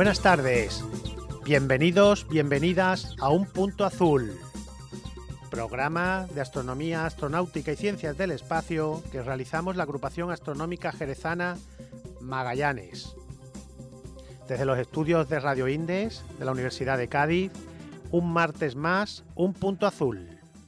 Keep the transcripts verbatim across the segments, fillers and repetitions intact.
Buenas tardes, bienvenidos, bienvenidas a Un Punto Azul, programa de astronomía, astronáutica y ciencias del espacio que realizamos la agrupación astronómica jerezana Magallanes. Desde los estudios de Radio Indes de la Universidad de Cádiz, un martes más, Un Punto Azul.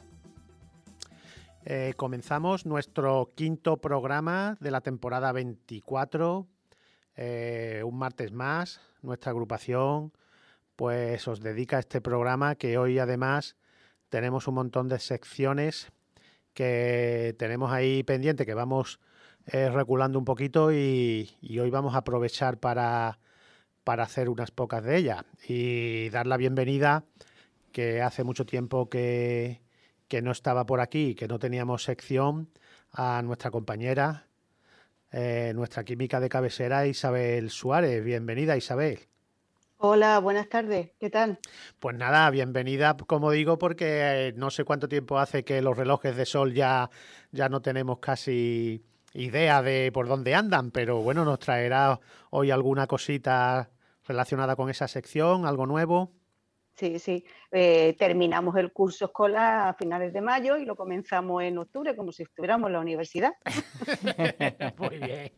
Eh, comenzamos nuestro quinto programa de la temporada veinticuatro. Eh, un martes más, nuestra agrupación pues os dedica a este programa, que hoy además tenemos un montón de secciones que tenemos ahí pendiente, que vamos eh, reculando un poquito y, y hoy vamos a aprovechar para, para hacer unas pocas de ellas y dar la bienvenida, que hace mucho tiempo que, que no estaba por aquí, que no teníamos sección, a nuestra compañera, Eh, nuestra química de cabecera, Isabel Suárez. Bienvenida, Isabel. Hola, buenas tardes. ¿Qué tal? Pues nada, bienvenida, como digo, porque eh, no sé cuánto tiempo hace que los relojes de sol ya, ya no tenemos casi idea de por dónde andan, pero bueno, nos traerá hoy alguna cosita relacionada con esa sección, algo nuevo. Sí, sí. Eh, terminamos el curso escolar a finales de mayo y lo comenzamos en octubre, como si estuviéramos en la universidad. Muy bien.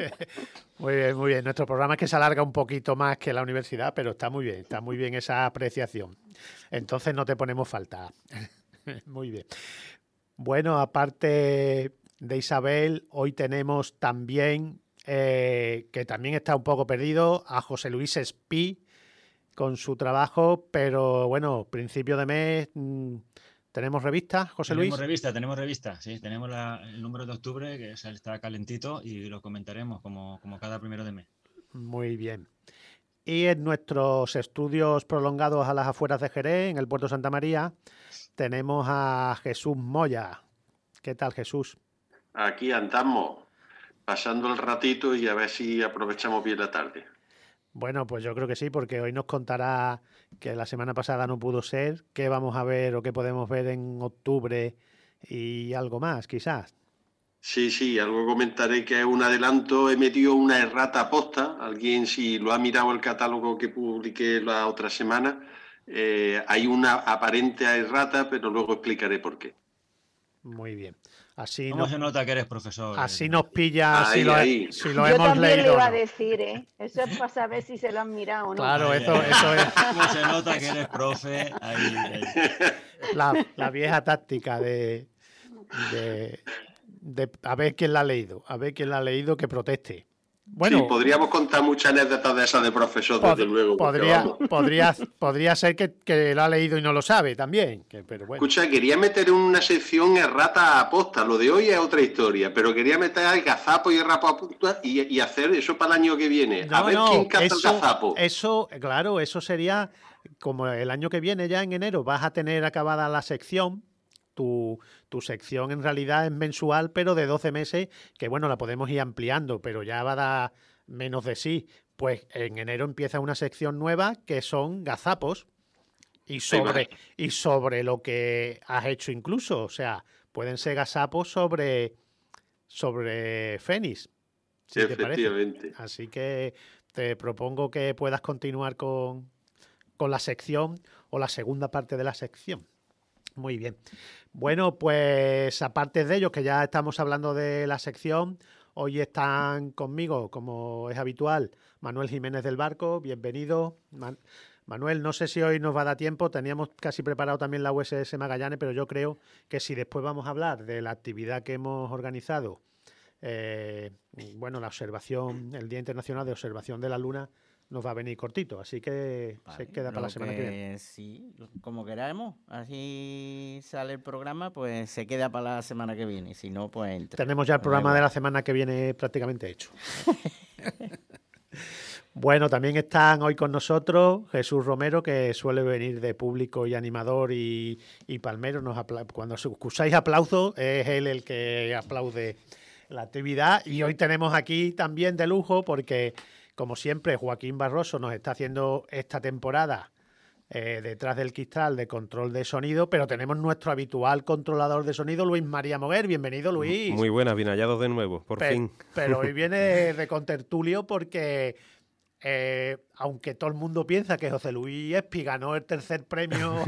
Muy bien, muy bien. Nuestro programa es que se alarga un poquito más que la universidad, pero está muy bien, está muy bien esa apreciación. Entonces no te ponemos falta. Muy bien. Bueno, aparte de Isabel, hoy tenemos también, eh, que también está un poco perdido, a José Luis Espí, con su trabajo, pero bueno, principio de mes, mmm, ¿tenemos revista, José Luis? Tenemos revista, tenemos revista, sí, tenemos la, el número de octubre, que está calentito, y lo comentaremos como, como cada primero de mes. Muy bien. Y en nuestros estudios prolongados a las afueras de Jerez, en el puerto Santa María, tenemos a Jesús Moya. ¿Qué tal, Jesús? Aquí andamos, pasando el ratito y a ver si aprovechamos bien la tarde. Bueno, pues yo creo que sí, porque hoy nos contará, que la semana pasada no pudo ser, qué vamos a ver o qué podemos ver en octubre y algo más, quizás. Sí, sí, algo comentaré, que es un adelanto. He metido una errata posta. Alguien, si lo ha mirado el catálogo que publiqué la otra semana, eh, hay una aparente errata, pero luego explicaré por qué. Muy bien. Así ¿Cómo nos, se nota que eres profesor? Así eh? nos pilla ahí, si lo, ahí. si lo Yo hemos también leído. le iba ¿no? a decir, ¿eh? Eso es para saber si se lo han mirado o no. Claro, Ahí, eso, ahí. eso es ¿Cómo se nota que eres profe? Ahí, ahí. la, la vieja táctica de, de, de a ver quién la ha leído, a ver quién la ha leído, que proteste. Bueno, sí, podríamos contar muchas anécdotas de esas de profesor, pod- desde luego. podría, vamos. podría, podría ser que, que lo ha leído y no lo sabe también, que, pero bueno. Escucha, quería meter en una sección errata aposta. Lo de hoy es otra historia, pero quería meter al gazapo y errapo y, y hacer eso para el año que viene. No, a ver no, quién caza eso, el gazapo. Eso, claro, eso sería como el año que viene, ya en enero, vas a tener acabada la sección. Tu, tu sección en realidad es mensual, pero de doce meses, que bueno, la podemos ir ampliando, pero ya va a dar menos de sí. Pues en enero empieza una sección nueva que son gazapos y sobre, y sobre lo que has hecho incluso. O sea, pueden ser gazapos sobre, sobre Fénix, si te parece. Efectivamente. Así que te propongo que puedas continuar con, con la sección o la segunda parte de la sección. Muy bien. Bueno, pues aparte de ello, que ya estamos hablando de la sección, hoy están conmigo, como es habitual, Manuel Jiménez del Barco. Bienvenido. Man- Manuel, no sé si hoy nos va a dar tiempo, teníamos casi preparado también la U S S Magallanes, pero yo creo que si después vamos a hablar de la actividad que hemos organizado, eh, bueno, la observación, el Día Internacional de Observación de la Luna, nos va a venir cortito, así que Vale, se queda para la semana que, que viene. Sí, como queramos, así sale el programa, pues se queda para la semana que viene, si no, pues entra. Tenemos ya el programa de la semana que viene prácticamente hecho. Bueno, también están hoy con nosotros Jesús Romero, que suele venir de público y animador y, y palmero. Nos apla- Cuando escucháis aplausos, es él el que aplaude la actividad. Y hoy tenemos aquí también de lujo, porque como siempre Joaquín Barroso nos está haciendo esta temporada eh, detrás del cristal de control de sonido, pero tenemos nuestro habitual controlador de sonido, Luis María Moguer. Bienvenido, Luis. Muy buenas, bien hallados de nuevo, por Pe- fin. Pero hoy viene de, de contertulio porque eh, aunque todo el mundo piensa que José Luis Espi ganó el tercer premio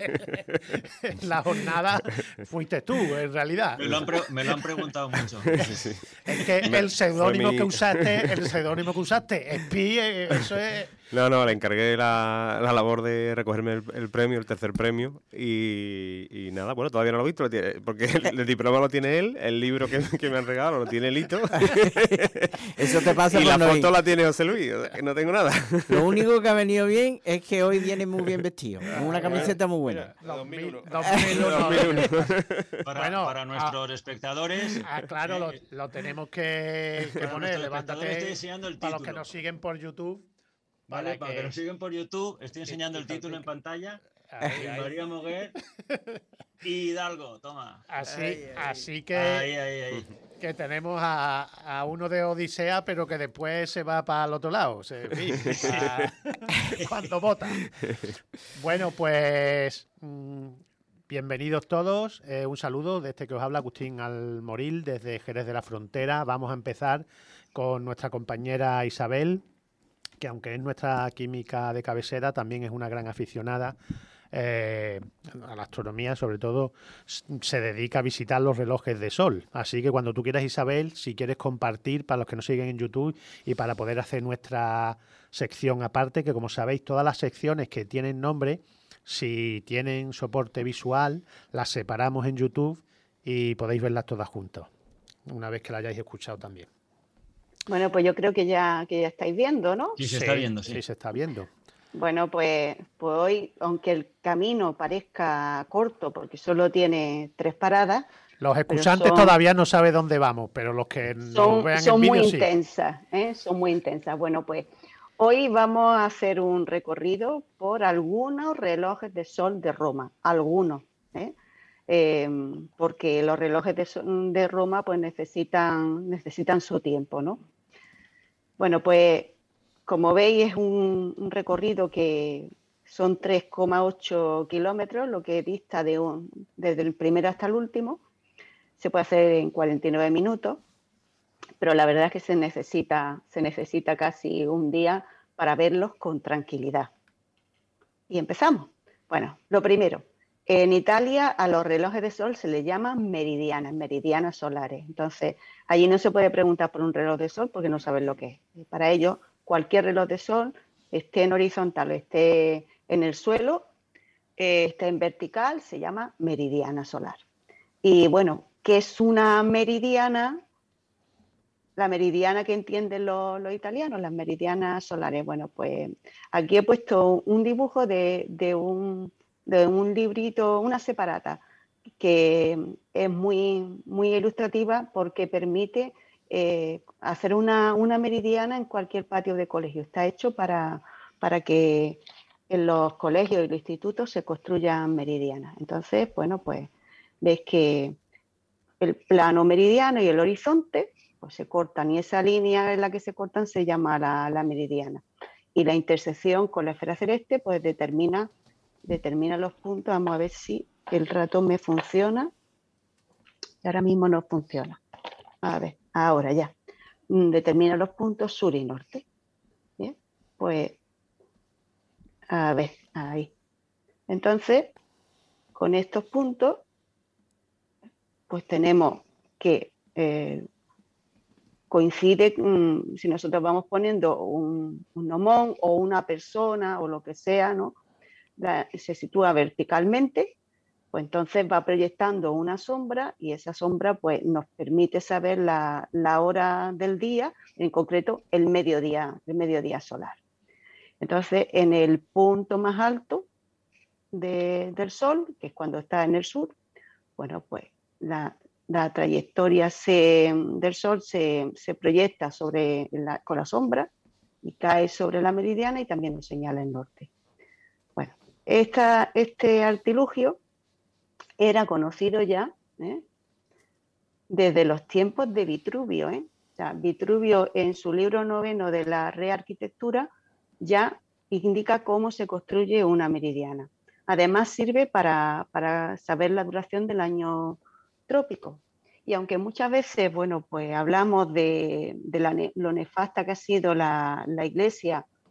en la jornada, fuiste tú, en realidad. Me lo han, pre me lo han preguntado mucho. Sí, sí. Es que Me- el seudónimo mi- que usaste, el seudónimo que usaste, Espi, eh, eso es... No, no, le encargué la, la labor de recogerme el, el premio, el tercer premio, y, y nada, bueno, todavía no lo he visto, lo tiene- porque el, el diploma lo tiene él, el libro que, que me han regalado lo tiene Lito, Eso te pasa y por la no ir. foto la tiene José Luis, o sea, que no tengo nada. Lo único que ha venido bien es que hoy viene muy bien vestido, con una camiseta muy buena. dos mil uno. dos mil uno. Para, Bueno, para nuestros espectadores. Ah, claro, lo, eh, lo tenemos que, que Para poner. nuestros espectadores estoy Levántate enseñando el para los que título. nos siguen por YouTube. Vale, para que- que nos siguen por YouTube, estoy enseñando el título en pantalla. Ahí, ahí. María Moguer y Hidalgo, toma. Así, Ay, ay. así que, Ahí, ahí, ahí. que tenemos a, a uno de Odisea, pero que después se va para el otro lado. Se, en fin, a- cuando vota. Bueno, pues mm, bienvenidos todos. Eh, un saludo de este que os habla Agustín Almoril desde Jerez de la Frontera. Vamos a empezar con nuestra compañera Isabel, que aunque es nuestra química de cabecera, también es una gran aficionada eh, a la astronomía, sobre todo s- se dedica a visitar los relojes de sol. Así que cuando tú quieras, Isabel, si quieres compartir para los que nos siguen en YouTube y para poder hacer nuestra sección aparte, que como sabéis, todas las secciones que tienen nombre, si tienen soporte visual, las separamos en YouTube y podéis verlas todas juntas, una vez que la hayáis escuchado también. Bueno, pues yo creo que ya, que ya estáis viendo, ¿no? Sí, se está viendo, sí. Sí, se está viendo. Bueno, pues, pues hoy, aunque el camino parezca corto, porque solo tiene tres paradas, Los escuchantes son- todavía no saben dónde vamos, pero los que nos son, vean son en muy vídeo sí. intensas, ¿eh? Son muy intensas. Bueno, pues hoy vamos a hacer un recorrido por algunos relojes de sol de Roma, algunos, ¿eh? Eh, porque los relojes de, sol de Roma pues necesitan, necesitan su tiempo, ¿no? Bueno, pues como veis es un, un recorrido que son tres coma ocho kilómetros, lo que dista de un, desde el primero hasta el último. Se puede hacer en cuarenta y nueve minutos, pero la verdad es que se necesita, se necesita casi un día para verlos con tranquilidad. Y empezamos. Bueno, lo primero, en Italia a los relojes de sol se les llaman meridianas, meridianas solares. Entonces, allí no se puede preguntar por un reloj de sol porque no saben lo que es. Y para ello, cualquier reloj de sol, esté en horizontal o esté en el suelo, eh, esté en vertical, se llama meridiana solar. Y bueno, ¿qué es una meridiana? La meridiana que entienden los, los italianos, las meridianas solares. Bueno, pues aquí he puesto un dibujo de, de, un, de un librito, una separata, que es muy, muy ilustrativa porque permite eh, hacer una, una meridiana en cualquier patio de colegio. Está hecho para, para que en los colegios y los institutos se construyan meridianas. Entonces, bueno, pues veis que el plano meridiano y el horizonte pues se cortan, y esa línea en la que se cortan se llama la, la meridiana. Y la intersección con la esfera celeste pues determina, determina los puntos. Vamos a ver si el ratón me funciona. Y ahora mismo no funciona. A ver, ahora ya. Determina los puntos sur y norte. Bien, pues a ver, ahí. Entonces, con estos puntos, pues tenemos que eh, coincide, mmm, si nosotros vamos poniendo un, un gnomón o una persona o lo que sea, ¿no? La, se sitúa verticalmente, pues entonces va proyectando una sombra y esa sombra pues nos permite saber la, la hora del día, en concreto el mediodía, el mediodía solar. Entonces, en el punto más alto de, del Sol, que es cuando está en el sur, bueno, pues la, la trayectoria se, del Sol se, se proyecta sobre la, con la sombra y cae sobre la meridiana y también nos señala el norte. Bueno, esta, este artilugio era conocido ya ¿eh? desde los tiempos de Vitruvio. ¿eh? O sea, Vitruvio en su libro noveno de la Rearquitectura ya indica cómo se construye una meridiana. Además sirve para, para saber la duración del año trópico. Y aunque muchas veces, bueno, pues hablamos de, de la, lo nefasta que ha sido la, la Iglesia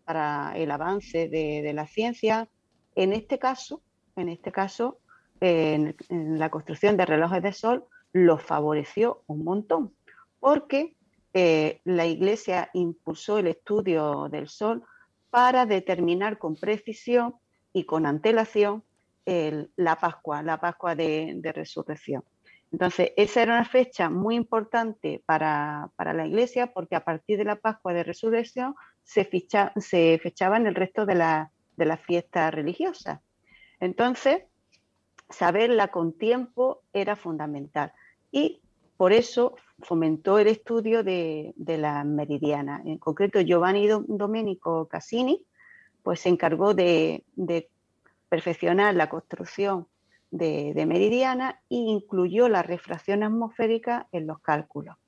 para el avance de, de la ciencia. En este caso, en este caso, eh, en, en la construcción de relojes de sol, los favoreció un montón, porque eh, la Iglesia impulsó el estudio del sol para determinar con precisión y con antelación el, la Pascua, la Pascua de, de Resurrección. Entonces, esa era una fecha muy importante para, para la Iglesia, porque a partir de la Pascua de Resurrección se, ficha, se fechaban el resto de, la, de las fiestas religiosas. Entonces, saberla con tiempo era fundamental. Y por eso fomentó el estudio de, de la meridiana. En concreto, Giovanni Domenico Cassini pues, se encargó de, de perfeccionar la construcción de, de meridiana e incluyó la refracción atmosférica en los cálculos.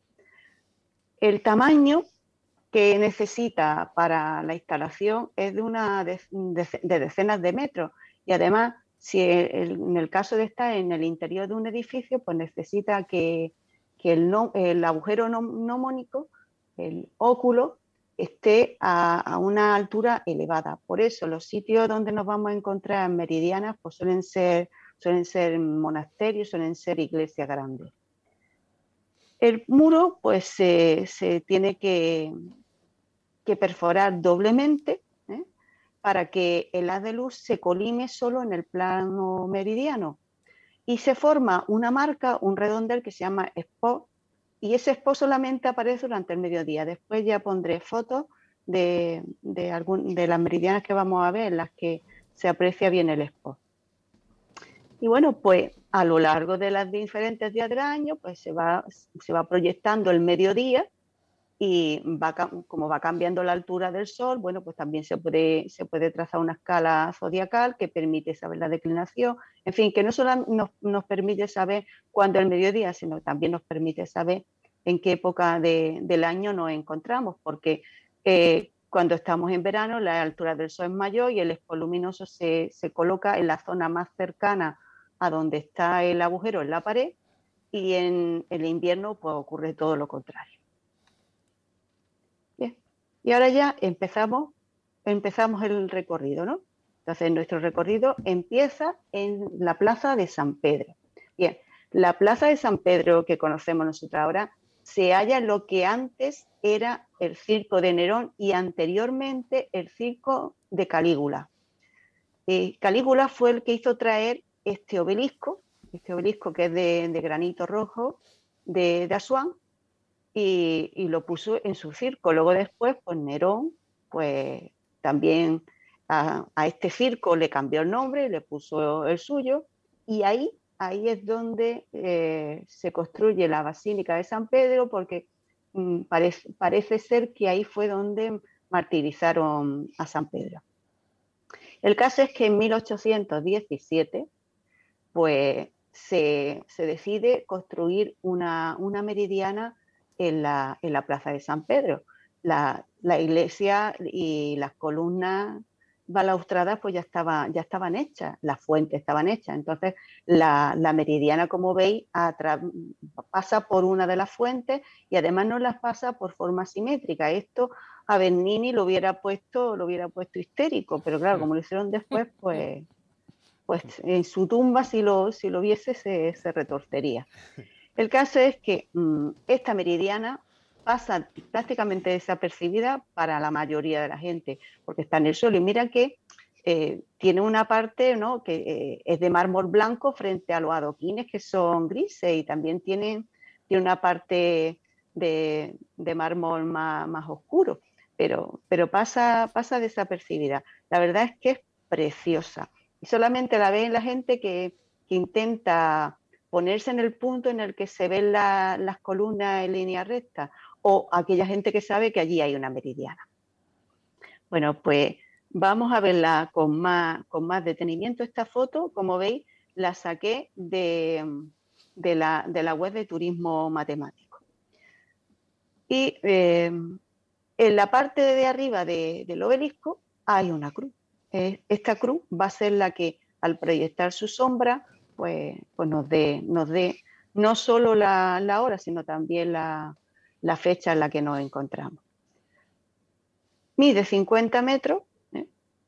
El tamaño que necesita para la instalación es de, una de, de, de decenas de metros, y además, si el, en el caso de estar en el interior de un edificio, pues necesita que, que el, no, el agujero gnomónico, el óculo, esté a, a una altura elevada. Por eso los sitios donde nos vamos a encontrar meridianas pues suelen ser, suelen ser monasterios, suelen ser iglesias grandes. El muro pues se, se tiene que, que perforar doblemente, ¿eh? Para que el haz de luz se colime solo en el plano meridiano. Y se forma una marca, un redondel que se llama spot, y ese spot solamente aparece durante el mediodía. Después ya pondré fotos de, de, algún, de las meridianas que vamos a ver, en las que se aprecia bien el spot. Y bueno, pues a lo largo de los diferentes días del año, pues se va, se va proyectando el mediodía, y va, como va cambiando la altura del sol, bueno, pues también se puede, se puede trazar una escala zodiacal que permite saber la declinación. En fin, que no solo nos, nos permite saber cuándo es el mediodía, sino también nos permite saber en qué época de, del año nos encontramos, porque eh, cuando estamos en verano la altura del sol es mayor y el spot luminoso se, se coloca en la zona más cercana a donde está el agujero en la pared, y en el invierno pues ocurre todo lo contrario. Bien, y ahora ya empezamos, empezamos el recorrido, ¿no? Entonces nuestro recorrido empieza en la plaza de San Pedro. Bien, la plaza de San Pedro que conocemos nosotros ahora se halla en lo que antes era el circo de Nerón y anteriormente el circo de Calígula. Eh, Calígula fue el que hizo traer este obelisco, este obelisco que es de, de granito rojo de, de Asuán, y, y lo puso en su circo. Luego después, pues Nerón, pues también a, a este circo le cambió el nombre, le puso el suyo, y ahí, ahí es donde eh, se construye la Basílica de San Pedro, porque mm, parece, parece ser que ahí fue donde martirizaron a San Pedro. El caso es que en mil ochocientos diecisiete, pues se, se decide construir una, una meridiana en la, en la plaza de San Pedro. La, la iglesia y las columnas balaustradas pues ya, estaba, ya estaban hechas, las fuentes estaban hechas. Entonces la, la meridiana, como veis, pasa por una de las fuentes y además no las pasa por forma simétrica. Esto a Bernini lo hubiera puesto, lo hubiera puesto histérico, pero claro, como lo hicieron después, pues, pues en su tumba, si lo, si lo viese, se, se retorcería. El caso es que mmm, esta meridiana pasa prácticamente desapercibida para la mayoría de la gente, porque está en el suelo. Y mira que eh, tiene una parte, ¿no?, que eh, es de mármol blanco frente a los adoquines que son grises, y también tiene, tiene una parte de, de mármol más, más oscuro, pero, pero pasa, pasa desapercibida. La verdad es que es preciosa y solamente la ve la gente que, que intenta ponerse en el punto en el que se ven la, las columnas en línea recta, o aquella gente que sabe que allí hay una meridiana. Bueno, pues vamos a verla con más, con más detenimiento. Esta foto, como veis, la saqué de, de, la, de la web de Turismo Matemático. Y eh, en la parte de arriba de, del obelisco hay una cruz. Eh, esta cruz va a ser la que, al proyectar su sombra, pues, pues nos dé nos dé no solo la, la hora, sino también la, la fecha en la que nos encontramos. mide cincuenta metros, ¿eh?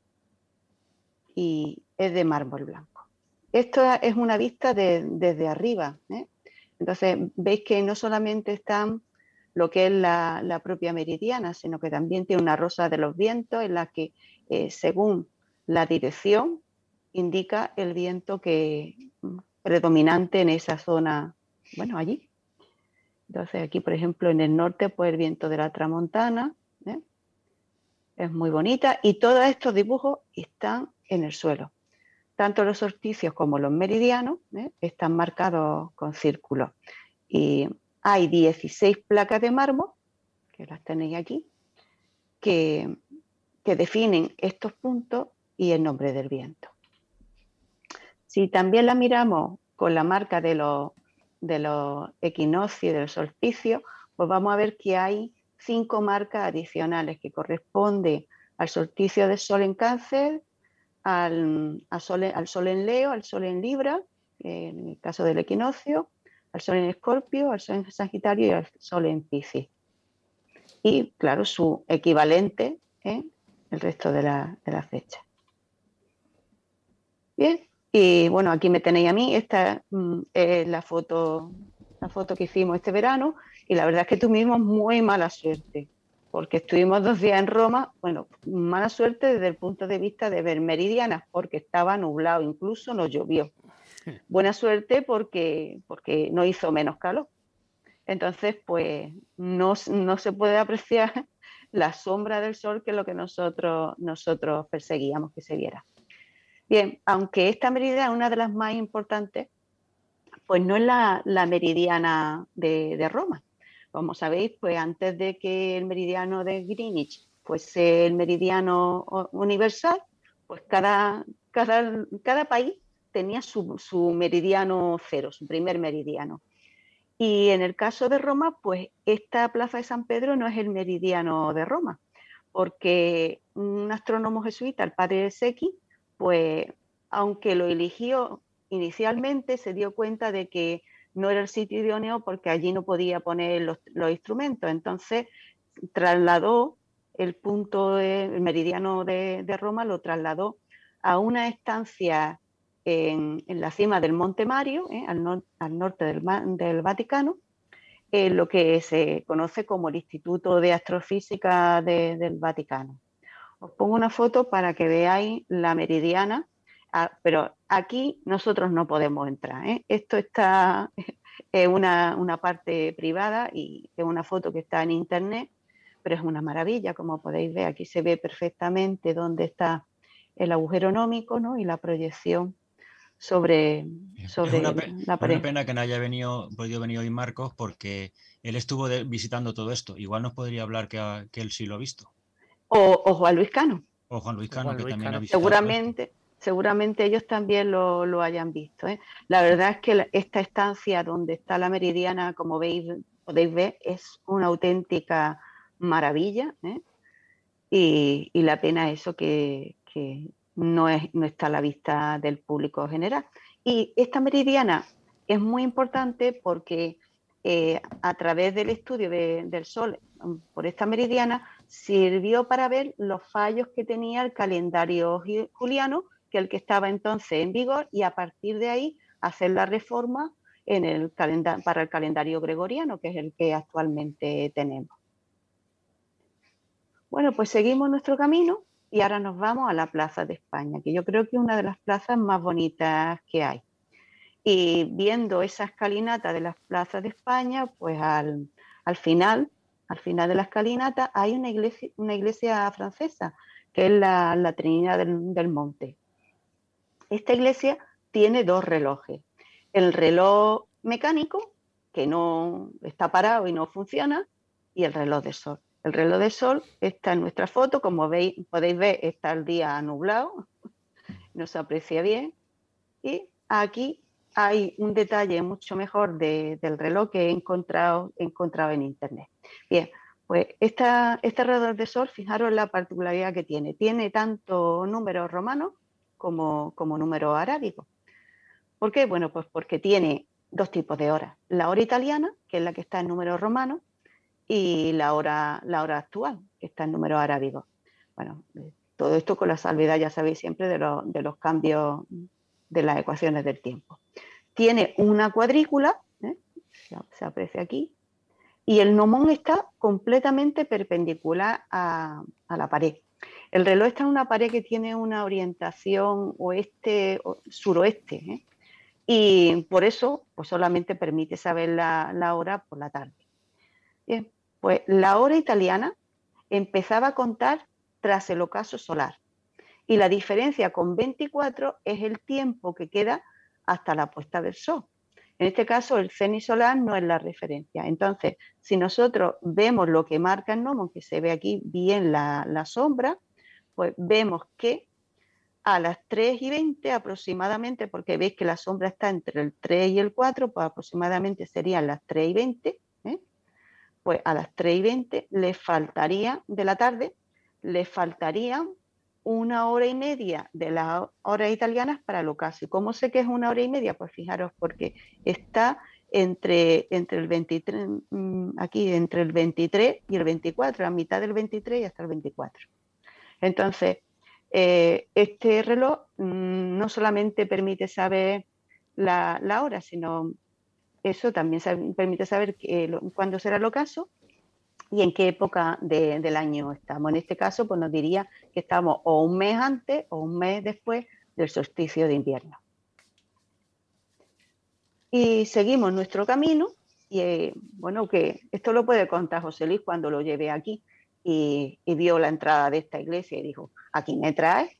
Y es de mármol blanco. Esto es una vista de, desde arriba, ¿eh? Entonces veis que no solamente están lo que es la, la propia meridiana, sino que también tiene una rosa de los vientos en la que eh, según la dirección indica el viento que predominante en esa zona, bueno, allí. Entonces aquí, por ejemplo, en el norte, pues el viento de la tramontana, ¿eh? Es muy bonita y todos estos dibujos están en el suelo. Tanto los solsticios como los meridianos, ¿eh? Están marcados con círculos. Y hay dieciséis placas de mármol, que las tenéis aquí, que, que definen estos puntos y el nombre del viento. Si también la miramos con la marca de los, de los equinoccios y del solsticio, pues vamos a ver que hay cinco marcas adicionales que corresponden al solsticio del Sol en Cáncer, al, al, sol, al Sol en Leo, al Sol en Libra, en el caso del equinoccio, al Sol en Escorpio, al Sol en Sagitario y al Sol en Piscis. Y, claro, su equivalente en el resto de la, de la fecha. Bien, y bueno, aquí me tenéis a mí. Esta mm, es la foto, la foto que hicimos este verano y la verdad es que tuvimos muy mala suerte porque estuvimos dos días en Roma. Bueno, mala suerte desde el punto de vista de ver meridianas porque estaba nublado, incluso nos llovió. Buena suerte porque, porque no hizo menos calor. Entonces, pues no, no se puede apreciar la sombra del sol que es lo que nosotros, nosotros perseguíamos que se viera. Bien, aunque esta meridiana es una de las más importantes, pues no es la, la meridiana de, de Roma. Como sabéis, pues antes de que el meridiano de Greenwich fuese el meridiano universal, pues cada, cada, cada país tenía su, su meridiano cero, su primer meridiano. Y en el caso de Roma, pues esta plaza de San Pedro no es el meridiano de Roma, porque un astrónomo jesuita, el padre Secchi, pues aunque lo eligió inicialmente, se dio cuenta de que no era el sitio idóneo porque allí no podía poner los, los instrumentos. Entonces trasladó el punto, de, el meridiano de, de Roma, lo trasladó a una estancia en, en la cima del Monte Mario, ¿eh? al, no, al norte del, del Vaticano, en lo que se conoce como el Instituto de Astrofísica de, del Vaticano. Os pongo una foto para que veáis la meridiana, ah, pero aquí nosotros no podemos entrar, ¿eh? Esto está es una, una parte privada y es una foto que está en internet, pero es una maravilla, como podéis ver. Aquí se ve perfectamente dónde está el agujero nómico, ¿no? Y la proyección sobre, sobre es una, pe la pared. una pena que no haya venido, podido venir hoy Marcos, porque él estuvo de, visitando todo esto. Igual nos podría hablar que, que él sí lo ha visto. O, o Juan Luis Cano. O Juan Luis Cano, Juan Luis que también Cano. ha visitado. Seguramente, seguramente ellos también lo, lo hayan visto, ¿eh? La verdad es que la, esta estancia donde está la meridiana, como veis, podéis ver, es una auténtica maravilla, ¿eh? Y, y la pena es eso que, que no, es, no está a la vista del público general. Y esta meridiana es muy importante porque eh, a través del estudio de, del Sol por esta meridiana sirvió para ver los fallos que tenía el calendario juliano, que es el que estaba entonces en vigor, y a partir de ahí hacer la reforma en el para el calendario gregoriano, que es el que actualmente tenemos. Bueno, pues seguimos nuestro camino y ahora nos vamos a la Plaza de España, que yo creo que es una de las plazas más bonitas que hay. Y viendo esa escalinata de las plazas de España, pues al, al final, al final de la escalinata hay una iglesia, una iglesia francesa, que es la, la Trinidad del, del Monte. Esta iglesia tiene dos relojes. El reloj mecánico, que no está parado y no funciona, y el reloj de sol. El reloj de sol está en nuestra foto, como veis, podéis ver, está el día nublado, no se aprecia bien, y aquí hay un detalle mucho mejor de, del reloj que he encontrado, he encontrado en internet. Bien, pues esta, este reloj de sol, fijaros la particularidad que tiene. Tiene tanto números romanos como, como números arábigos. ¿Por qué? Bueno, pues porque tiene dos tipos de horas. La hora italiana, que es la que está en números romanos, y la hora, la hora actual, que está en números arábigos. bueno, todo esto con la salvedad, ya sabéis siempre, de, lo, de los cambios de las ecuaciones del tiempo. Tiene una cuadrícula, ¿eh? se, se aprecia aquí, y el gnomón está completamente perpendicular a, a la pared. El reloj está en una pared que tiene una orientación oeste, suroeste, ¿eh? Y por eso pues solamente permite saber la, la hora por la tarde. Bien, pues la hora italiana empezaba a contar tras el ocaso solar. Y la diferencia con veinticuatro es el tiempo que queda hasta la puesta del sol. En este caso, el cenit solar no es la referencia. Entonces, si nosotros vemos lo que marca el gnomon, que se ve aquí bien la, la sombra, pues vemos que a las tres y veinte aproximadamente, porque veis que la sombra está entre el tres y el cuatro, pues aproximadamente serían las tres y veinte, ¿eh? Pues a las tres y veinte les faltaría, de la tarde, les faltarían una hora y media de las horas italianas para el ocaso. ¿Y cómo sé que es una hora y media? Pues fijaros, porque está entre, entre el veintitrés, aquí entre el veintitrés y el veinticuatro, a mitad del veintitrés y hasta el veinticuatro. Entonces, eh, este reloj mmm, no solamente permite saber la, la hora, sino eso también sabe, permite saber que, lo, cuándo será el ocaso y en qué época de, del año estamos. En este caso, pues nos diría que estamos o un mes antes o un mes después del solsticio de invierno. Y seguimos nuestro camino y, eh, bueno, que esto lo puede contar José Luis cuando lo llevé aquí y, y vio la entrada de esta iglesia y dijo, ¿aquí me traes?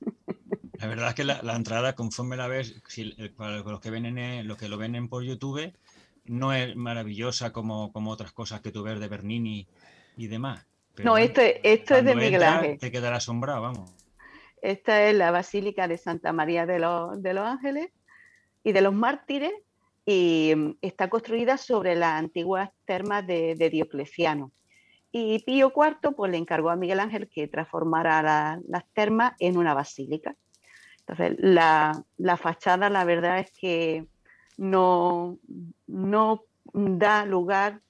La verdad es que la, la entrada, conforme la ves, si, para los que, ven en, los que lo ven en por YouTube, no es maravillosa como, como otras cosas que tú ves de Bernini y demás. Pero no, bueno, esto, esto es de Miguel entras, Ángel. Te quedará asombrado, vamos. Esta es la Basílica de Santa María de los, de los Ángeles y de los Mártires y está construida sobre las antiguas termas de, de Diocleciano. Y Pío cuarto pues, le encargó a Miguel Ángel que transformara la, las termas en una basílica. Entonces, la, la fachada, la verdad es que no, no da lugar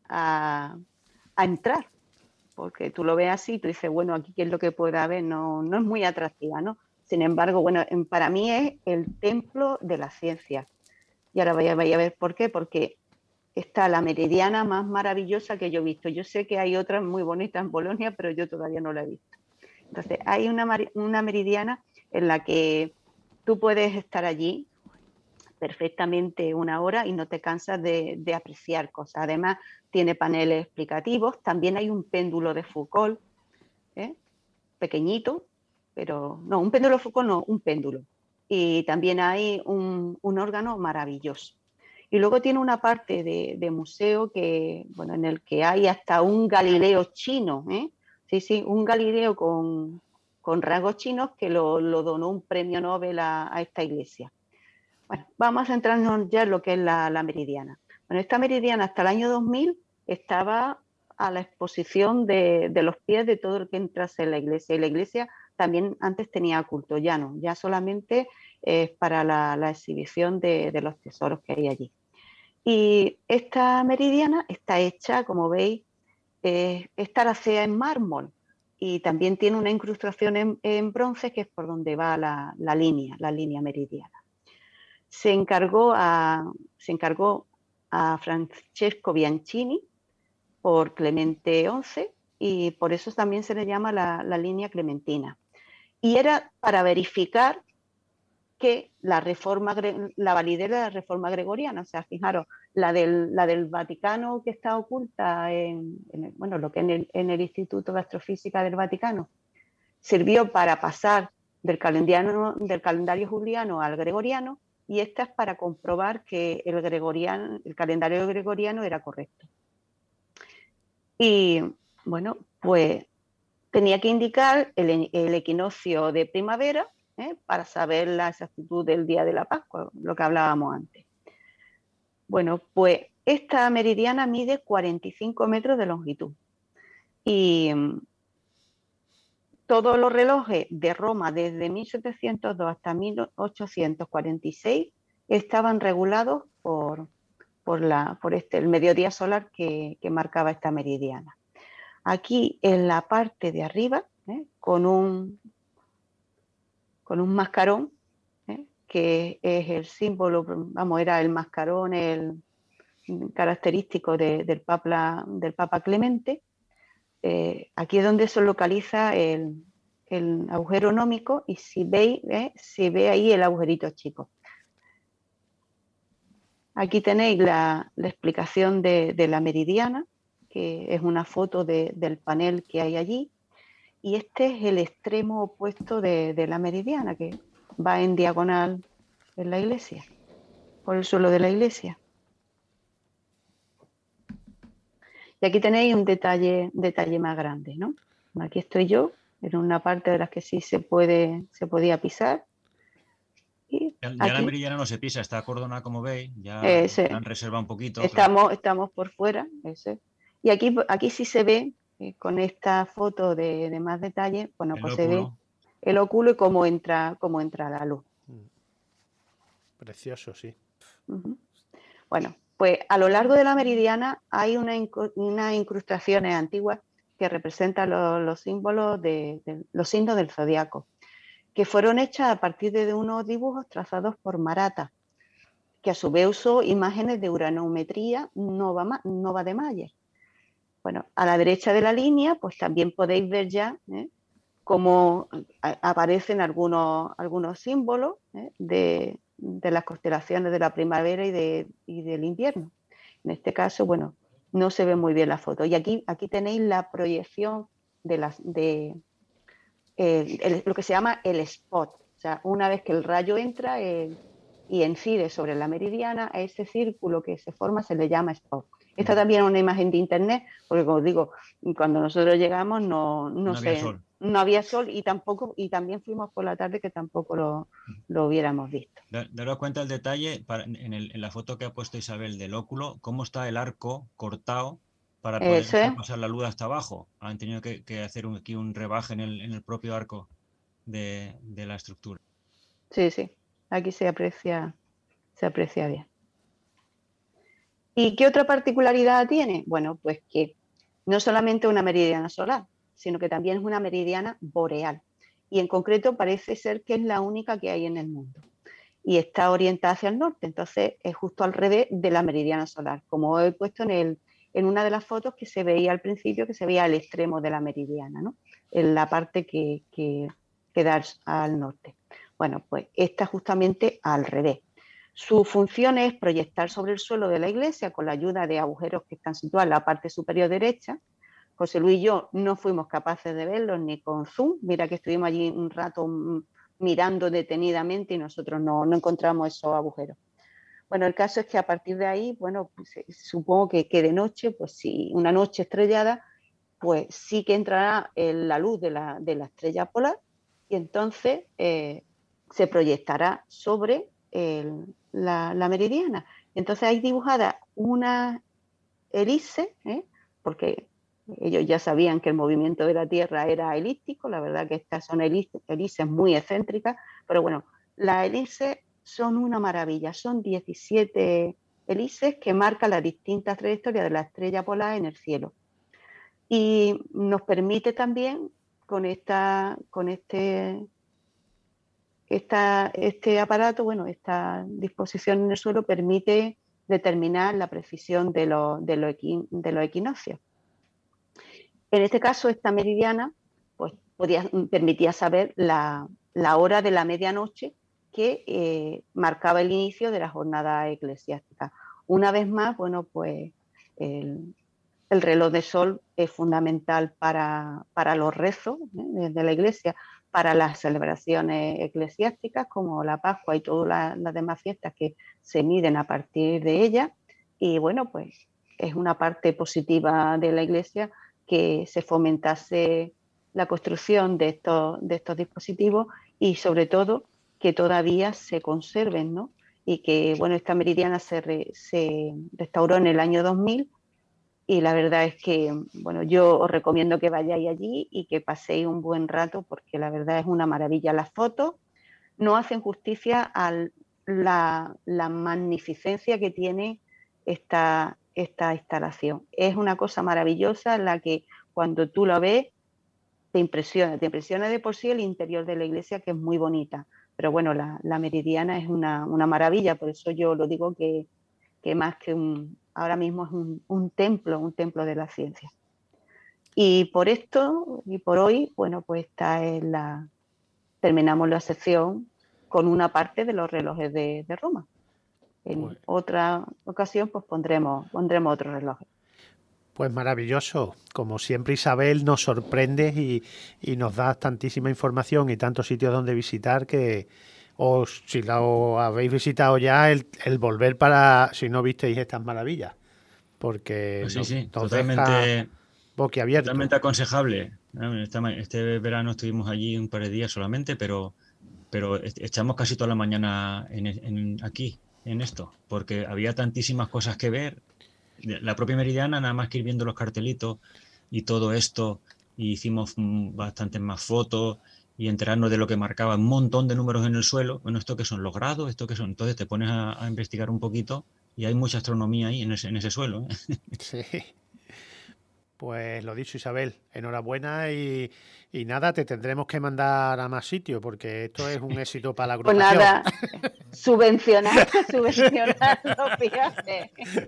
a, a entrar, porque tú lo ves así y tú dices, bueno, aquí qué es lo que puede haber, no, no es muy atractiva, ¿no? Sin embargo, bueno, para mí es el templo de la ciencia. Y ahora vaya, vaya a ver por qué, porque está la meridiana más maravillosa que yo he visto. Yo sé que hay otras muy bonitas en Bolonia, pero yo todavía no la he visto. Entonces, hay una, una meridiana en la que tú puedes estar allí perfectamente una hora y no te cansas de, de apreciar cosas. Además, tiene paneles explicativos. También hay un péndulo de Foucault, ¿eh? pequeñito, pero no, un péndulo de Foucault no, un péndulo. Y también hay un, un órgano maravilloso. Y luego tiene una parte de, de museo que, bueno, en el que hay hasta un Galileo chino, ¿eh? Sí, sí, un Galileo con, con rasgos chinos que lo, lo donó un premio Nobel a, a esta iglesia. Bueno, vamos a centrarnos ya en lo que es la, la meridiana. Bueno, esta meridiana hasta el año dos mil estaba a la exposición de, de los pies de todo el que entrase en la iglesia. Y la iglesia también antes tenía culto, ya no, ya solamente es para la, la exhibición de, de los tesoros que hay allí. Y esta meridiana está hecha, como veis, eh, está aracea en mármol y también tiene una incrustación en, en bronce que es por donde va la, la línea, la línea meridiana. Se encargó a, se encargó a Francesco Bianchini por Clemente once y por eso también se le llama la, la línea clementina. Y era para verificar que la, reforma, la validez de la reforma gregoriana, o sea, fijaros, la del, la del Vaticano que está oculta en, en el, bueno, lo que en el, en el Instituto de Astrofísica del Vaticano, sirvió para pasar del calendario, del calendario juliano al gregoriano, y esta es para comprobar que el, gregoriano, el calendario gregoriano era correcto. Y bueno, pues tenía que indicar el, el equinoccio de primavera, ¿eh? para saber la exactitud del día de la Pascua, lo que hablábamos antes. Bueno, pues esta meridiana mide cuarenta y cinco metros de longitud y todos los relojes de Roma desde mil setecientos dos hasta mil ochocientos cuarenta y seis estaban regulados por, por, la, por este, el mediodía solar que, que marcaba esta meridiana. Aquí en la parte de arriba ¿eh? con, un, con un mascarón, ¿eh? que es el símbolo, vamos, era el mascarón el característico de, del, Papa, del Papa Clemente. Eh, aquí es donde se localiza el, el agujero nómico y si veis, ¿eh? se ve ahí el agujerito chico. Aquí tenéis la, la explicación de, de la meridiana, que es una foto de, del panel que hay allí, y este es el extremo opuesto de, de la meridiana, que va en diagonal en la iglesia, por el suelo de la iglesia. Y aquí tenéis un detalle, detalle más grande, ¿no? Aquí estoy yo, en una parte de las que sí se, puede, se podía pisar. Y ya, ya aquí, la meridiana no se pisa, está acordonada como veis, ya ese, la han reservado un poquito. estamos, Claro. estamos por fuera, ese. Y aquí, aquí sí se ve, eh, con esta foto de, de más detalle, bueno, El pues óculo. se ve el óculo y cómo entra, cómo entra la luz. Precioso, sí. Uh-huh. Bueno, pues a lo largo de la meridiana hay unas una incrustaciones antiguas que representan los, los símbolos de, de los signos del zodiaco, que fueron hechas a partir de unos dibujos trazados por Marata, que a su vez usó imágenes de uranometría nova, nova de Mayer. Bueno, a la derecha de la línea, pues también podéis ver ya ¿eh? cómo aparecen algunos, algunos símbolos ¿eh? de, de las constelaciones de la primavera y, de, y del invierno. En este caso, bueno, no se ve muy bien la foto. Y aquí, aquí tenéis la proyección de, las, de eh, el, lo que se llama el spot. O sea, una vez que el rayo entra eh, y incide sobre la meridiana, a ese círculo que se forma se le llama spot. Esta también es una imagen de internet, porque como os digo, cuando nosotros llegamos no, no, no sé, había sol. no había sol y tampoco, y también fuimos por la tarde que tampoco lo, lo hubiéramos visto. Daros cuenta el detalle para, en, el, en la foto que ha puesto Isabel del óculo, cómo está el arco cortado para poder Eso es. pasar la luz hasta abajo. Han tenido que, que hacer un, aquí un rebaje en el, en el propio arco de, de la estructura. Sí, sí. Aquí se aprecia, se aprecia bien. ¿Y qué otra particularidad tiene? Bueno, pues que no solamente una meridiana solar, sino que también es una meridiana boreal. Y en concreto parece ser que es la única que hay en el mundo. Y está orientada hacia el norte, entonces es justo al revés de la meridiana solar, como he puesto en, el, en una de las fotos que se veía al principio, que se veía al extremo de la meridiana, ¿no? En la parte que, que, que da al norte. Bueno, pues está justamente al revés. Su función es proyectar sobre el suelo de la iglesia con la ayuda de agujeros que están situados en la parte superior derecha. José Luis y yo no fuimos capaces de verlos ni con zoom. Mira que estuvimos allí un rato mirando detenidamente y nosotros no, no encontramos esos agujeros. Bueno, el caso es que a partir de ahí, bueno, pues, supongo que, que de noche, pues si una noche estrellada, pues sí que entrará en la luz de la, de la estrella polar y entonces eh, se proyectará sobre el, la, la meridiana. Entonces hay dibujada una elipse, ¿eh? porque ellos ya sabían que el movimiento de la Tierra era elíptico, la verdad que estas son elipses muy excéntricas, pero bueno, las elipses son una maravilla, son diecisiete elipses que marcan las distintas trayectorias de la estrella polar en el cielo. Y nos permite también con, esta, con este, esta, este aparato, bueno, esta disposición en el suelo permite determinar la precisión de, lo, de, lo equin, de los equinoccios. En este caso, esta meridiana pues, podía, permitía saber la, la hora de la medianoche que eh, marcaba el inicio de la jornada eclesiástica. Una vez más, bueno, pues el, el reloj de sol es fundamental para, para los rezos ¿eh? de la Iglesia, para las celebraciones eclesiásticas como la Pascua y todas las, las demás fiestas que se miden a partir de ella. Y bueno, pues es una parte positiva de la Iglesia que se fomentase la construcción de estos, de estos dispositivos y sobre todo que todavía se conserven, ¿no? Y que, bueno, esta meridiana se, re, se restauró en el año dos mil y la verdad es que, bueno, yo os recomiendo que vayáis allí y que paséis un buen rato porque la verdad es una maravilla. Las fotos no hacen justicia a la, la magnificencia que tiene esta, esta instalación. Es una cosa maravillosa en la que cuando tú lo ves te impresiona, te impresiona de por sí el interior de la iglesia, que es muy bonita. Pero bueno, la, la Meridiana es una, una maravilla, por eso yo lo digo que, que más que un, ahora mismo es un, un templo, un templo de la ciencia. Y por esto, y por hoy, bueno, pues esta es la, terminamos la sección con una parte de los relojes de, de Roma. En Pues- otra ocasión, pues pondremos, pondremos otros relojes. Pues maravilloso. Como siempre, Isabel, nos sorprendes y, y nos das tantísima información y tantos sitios donde visitar que, o si lo habéis visitado ya, el, el volver para, si no visteis estas maravillas, porque Pues sí, nos, sí, nos deja totalmente, boquiabierto. totalmente aconsejable. ¿no? Esta ma- Este verano estuvimos allí un par de días solamente, pero, pero e- echamos casi toda la mañana en, e- en- aquí, en esto, porque había tantísimas cosas que ver. De- La propia Meridiana, nada más que ir viendo los cartelitos y todo esto, y hicimos mm, bastantes más fotos y enterarnos de lo que marcaba un montón de números en el suelo. Bueno, ¿esto qué son? ¿Los grados? ¿Esto qué son? Entonces te pones a, a investigar un poquito y hay mucha astronomía ahí en ese, en ese suelo. ¿eh? Sí. Pues lo dicho, Isabel, enhorabuena y, y nada, te tendremos que mandar a más sitios porque esto es un éxito para la Pues agrupación. nada, subvencionar, subvencionar los viajes.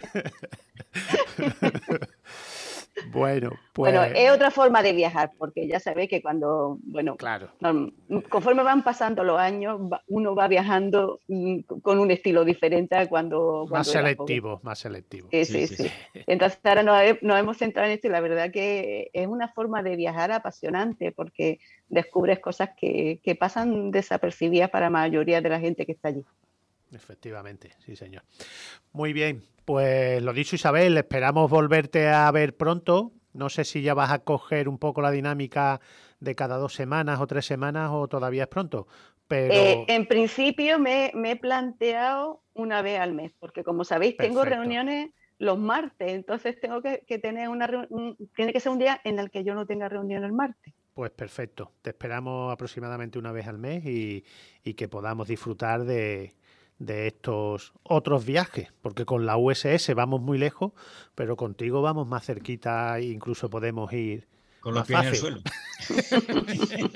Bueno, Bueno, pues es otra forma de viajar, porque ya sabéis que cuando, bueno, claro, norm- conforme van pasando los años, va- uno va viajando mm, con un estilo diferente a cuando, más cuando era joven. selectivo, más selectivo. Sí, Sí, sí, sí, sí. sí. Entonces ahora nos, he- nos hemos centrado en esto y la verdad que es una forma de viajar apasionante porque descubres cosas que, que pasan desapercibidas para la mayoría de la gente que está allí. Efectivamente, sí, señor. Muy bien, pues lo dicho, Isabel, esperamos volverte a ver pronto. No sé si ya vas a coger un poco la dinámica de cada dos semanas o tres semanas o todavía es pronto, pero Eh, en principio me, me he planteado una vez al mes, porque como sabéis tengo perfecto. reuniones los martes, entonces tengo que, que tener una reu- un- tiene que ser un día en el que yo no tenga reunión el martes. Pues perfecto. Te esperamos aproximadamente una vez al mes y, y que podamos disfrutar de, de estos otros viajes, porque con la U S S vamos muy lejos, pero contigo vamos más cerquita e incluso podemos ir Con los más pies en el fácil. suelo.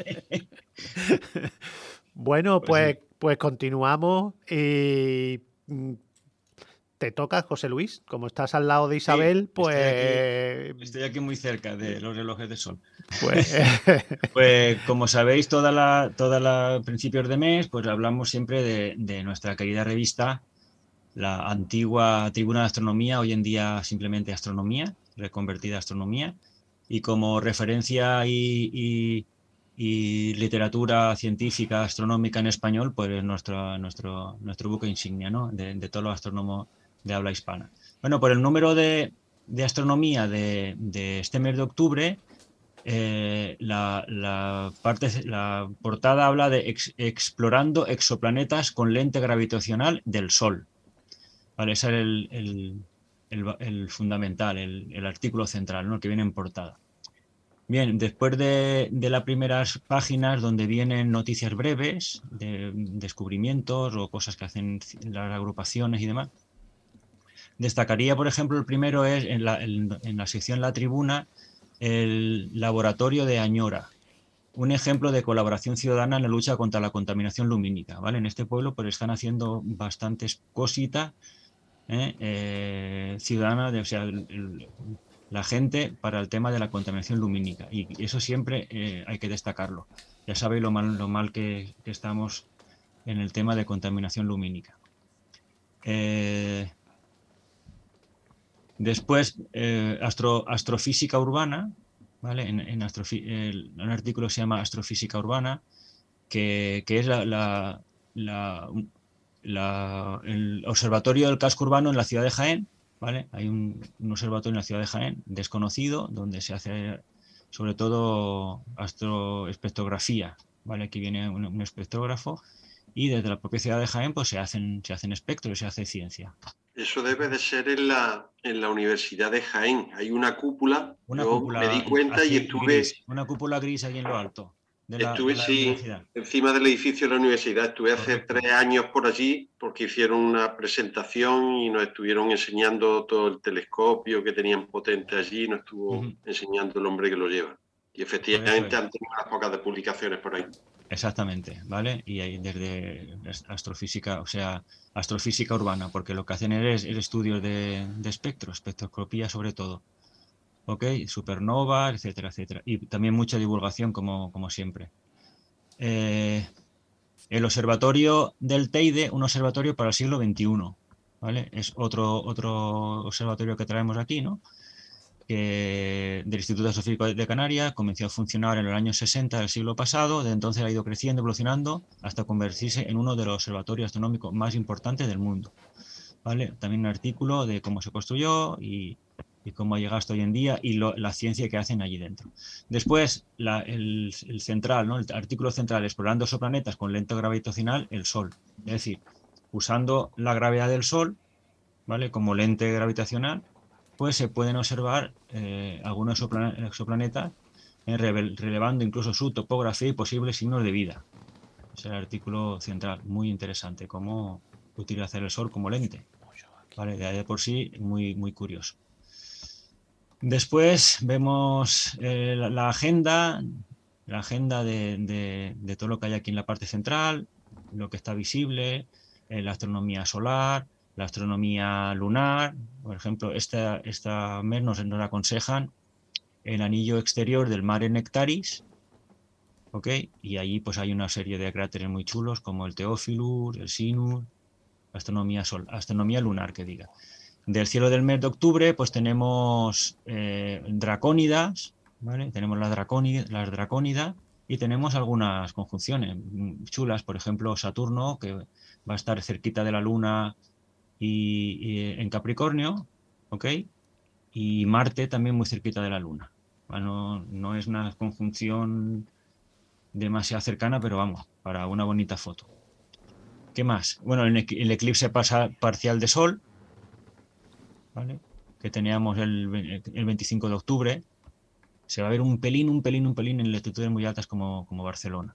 Bueno, Pues pues, sí. pues continuamos y mm, te toca, José Luis. Como estás al lado de Isabel, Sí, estoy aquí, pues, estoy aquí muy cerca de los relojes de sol. pues Pues como sabéis, toda la, toda la principios de mes, pues hablamos siempre de, de nuestra querida revista, la antigua Tribuna de Astronomía, hoy en día simplemente Astronomía, reconvertida a Astronomía, y como referencia y, y- y literatura científica astronómica en español, pues es nuestro, nuestro, nuestro buque insignia, ¿no? de, de todos los astrónomos de habla hispana. Bueno, por el número de, de astronomía de, de este mes de octubre, eh, la, la parte, la portada habla de ex- explorando exoplanetas con lente gravitacional del Sol. Vale, ese es el, el- el- el fundamental, el, el artículo central, ¿no? El que viene en portada. Bien, después de, de las primeras páginas donde vienen noticias breves de descubrimientos o cosas que hacen las agrupaciones y demás, destacaría, por ejemplo, el primero es en la, en, en la sección La Tribuna, el laboratorio de Añora, un ejemplo de colaboración ciudadana en la lucha contra la contaminación lumínica. ¿vale? En este pueblo pues están haciendo bastantes cositas ¿eh? Eh, ciudadanas, de, o sea, el, el, la gente para el tema de la contaminación lumínica. Y eso siempre eh, hay que destacarlo. Ya sabéis lo mal, lo mal que, que estamos en el tema de contaminación lumínica. Eh, después, eh, astro, astrofísica urbana, ¿vale? En, en astrofi el, un artículo que se llama Astrofísica Urbana, que, que es la, la, la, la, el observatorio del casco urbano en la ciudad de Jaén. ¿Vale? Hay un, un observatorio en la ciudad de Jaén, desconocido, donde se hace sobre todo astroespectrografía, ¿vale? Aquí viene un, un espectrógrafo y desde la propia ciudad de Jaén pues se hacen, se hacen espectros y se hace ciencia. Eso debe de ser en la, en la Universidad de Jaén. Hay una cúpula, Una yo cúpula me di cuenta y estuve... gris, una cúpula gris ahí en lo alto de la, Estuve, de la sí, universidad. Encima del edificio de la universidad. Estuve hace Correcto. tres años por allí porque hicieron una presentación y nos estuvieron enseñando todo el telescopio que tenían potente allí. Nos estuvo Uh-huh. enseñando el hombre que lo lleva. Y efectivamente han tenido unas pocas de publicaciones por ahí. Exactamente, ¿vale? Y ahí desde astrofísica, o sea, astrofísica urbana, porque lo que hacen es, es estudios de, de espectro, espectroscopía sobre todo, ¿ok? Supernovas, etcétera, etcétera. Y también mucha divulgación, como, como siempre. Eh, el observatorio del Teide, un observatorio para el siglo veintiuno, ¿vale? Es otro, otro observatorio que traemos aquí, ¿no? Que del Instituto Astrofísico de Canarias, comenzó a funcionar en el año sesenta del siglo pasado, desde entonces ha ido creciendo, evolucionando, hasta convertirse en uno de los observatorios astronómicos más importantes del mundo. ¿Vale? También un artículo de cómo se construyó y, y cómo ha llegado hasta hoy en día y lo, la ciencia que hacen allí dentro. Después, la, el, el central, ¿no? El artículo central, explorando exoplanetas con lente gravitacional, el Sol. Es decir, usando la gravedad del Sol, ¿vale? Como lente gravitacional, pues se pueden observar eh, algunos exoplanetas eh, relevando incluso su topografía y posibles signos de vida. Es el artículo central, muy interesante, cómo utilizar el Sol como lente. Vale, de por sí, muy, muy curioso. Después vemos eh, la, la agenda, la agenda de, de, de todo lo que hay aquí en la parte central, lo que está visible, eh, la astronomía solar, la astronomía lunar. Por ejemplo, esta, esta mes nos, nos aconsejan el anillo exterior del Mare Nectaris, ¿ok? Y allí pues hay una serie de cráteres muy chulos como el Theophilus, el Sinus, astronomía, sol, astronomía lunar, que diga. Del cielo del mes de octubre pues tenemos eh, dracónidas, ¿vale? Tenemos las dracónidas, las dracónidas y tenemos algunas conjunciones chulas, por ejemplo Saturno, que va a estar cerquita de la Luna y, y en Capricornio, ¿ok? Y Marte también muy cerquita de la Luna. Bueno, no es una conjunción demasiado cercana, pero vamos, para una bonita foto. ¿Qué más? Bueno, el, el eclipse pasa, parcial de Sol, ¿vale? Que teníamos el, el veinticinco de octubre. Se va a ver un pelín, un pelín, un pelín en latitudes muy altas como, como Barcelona.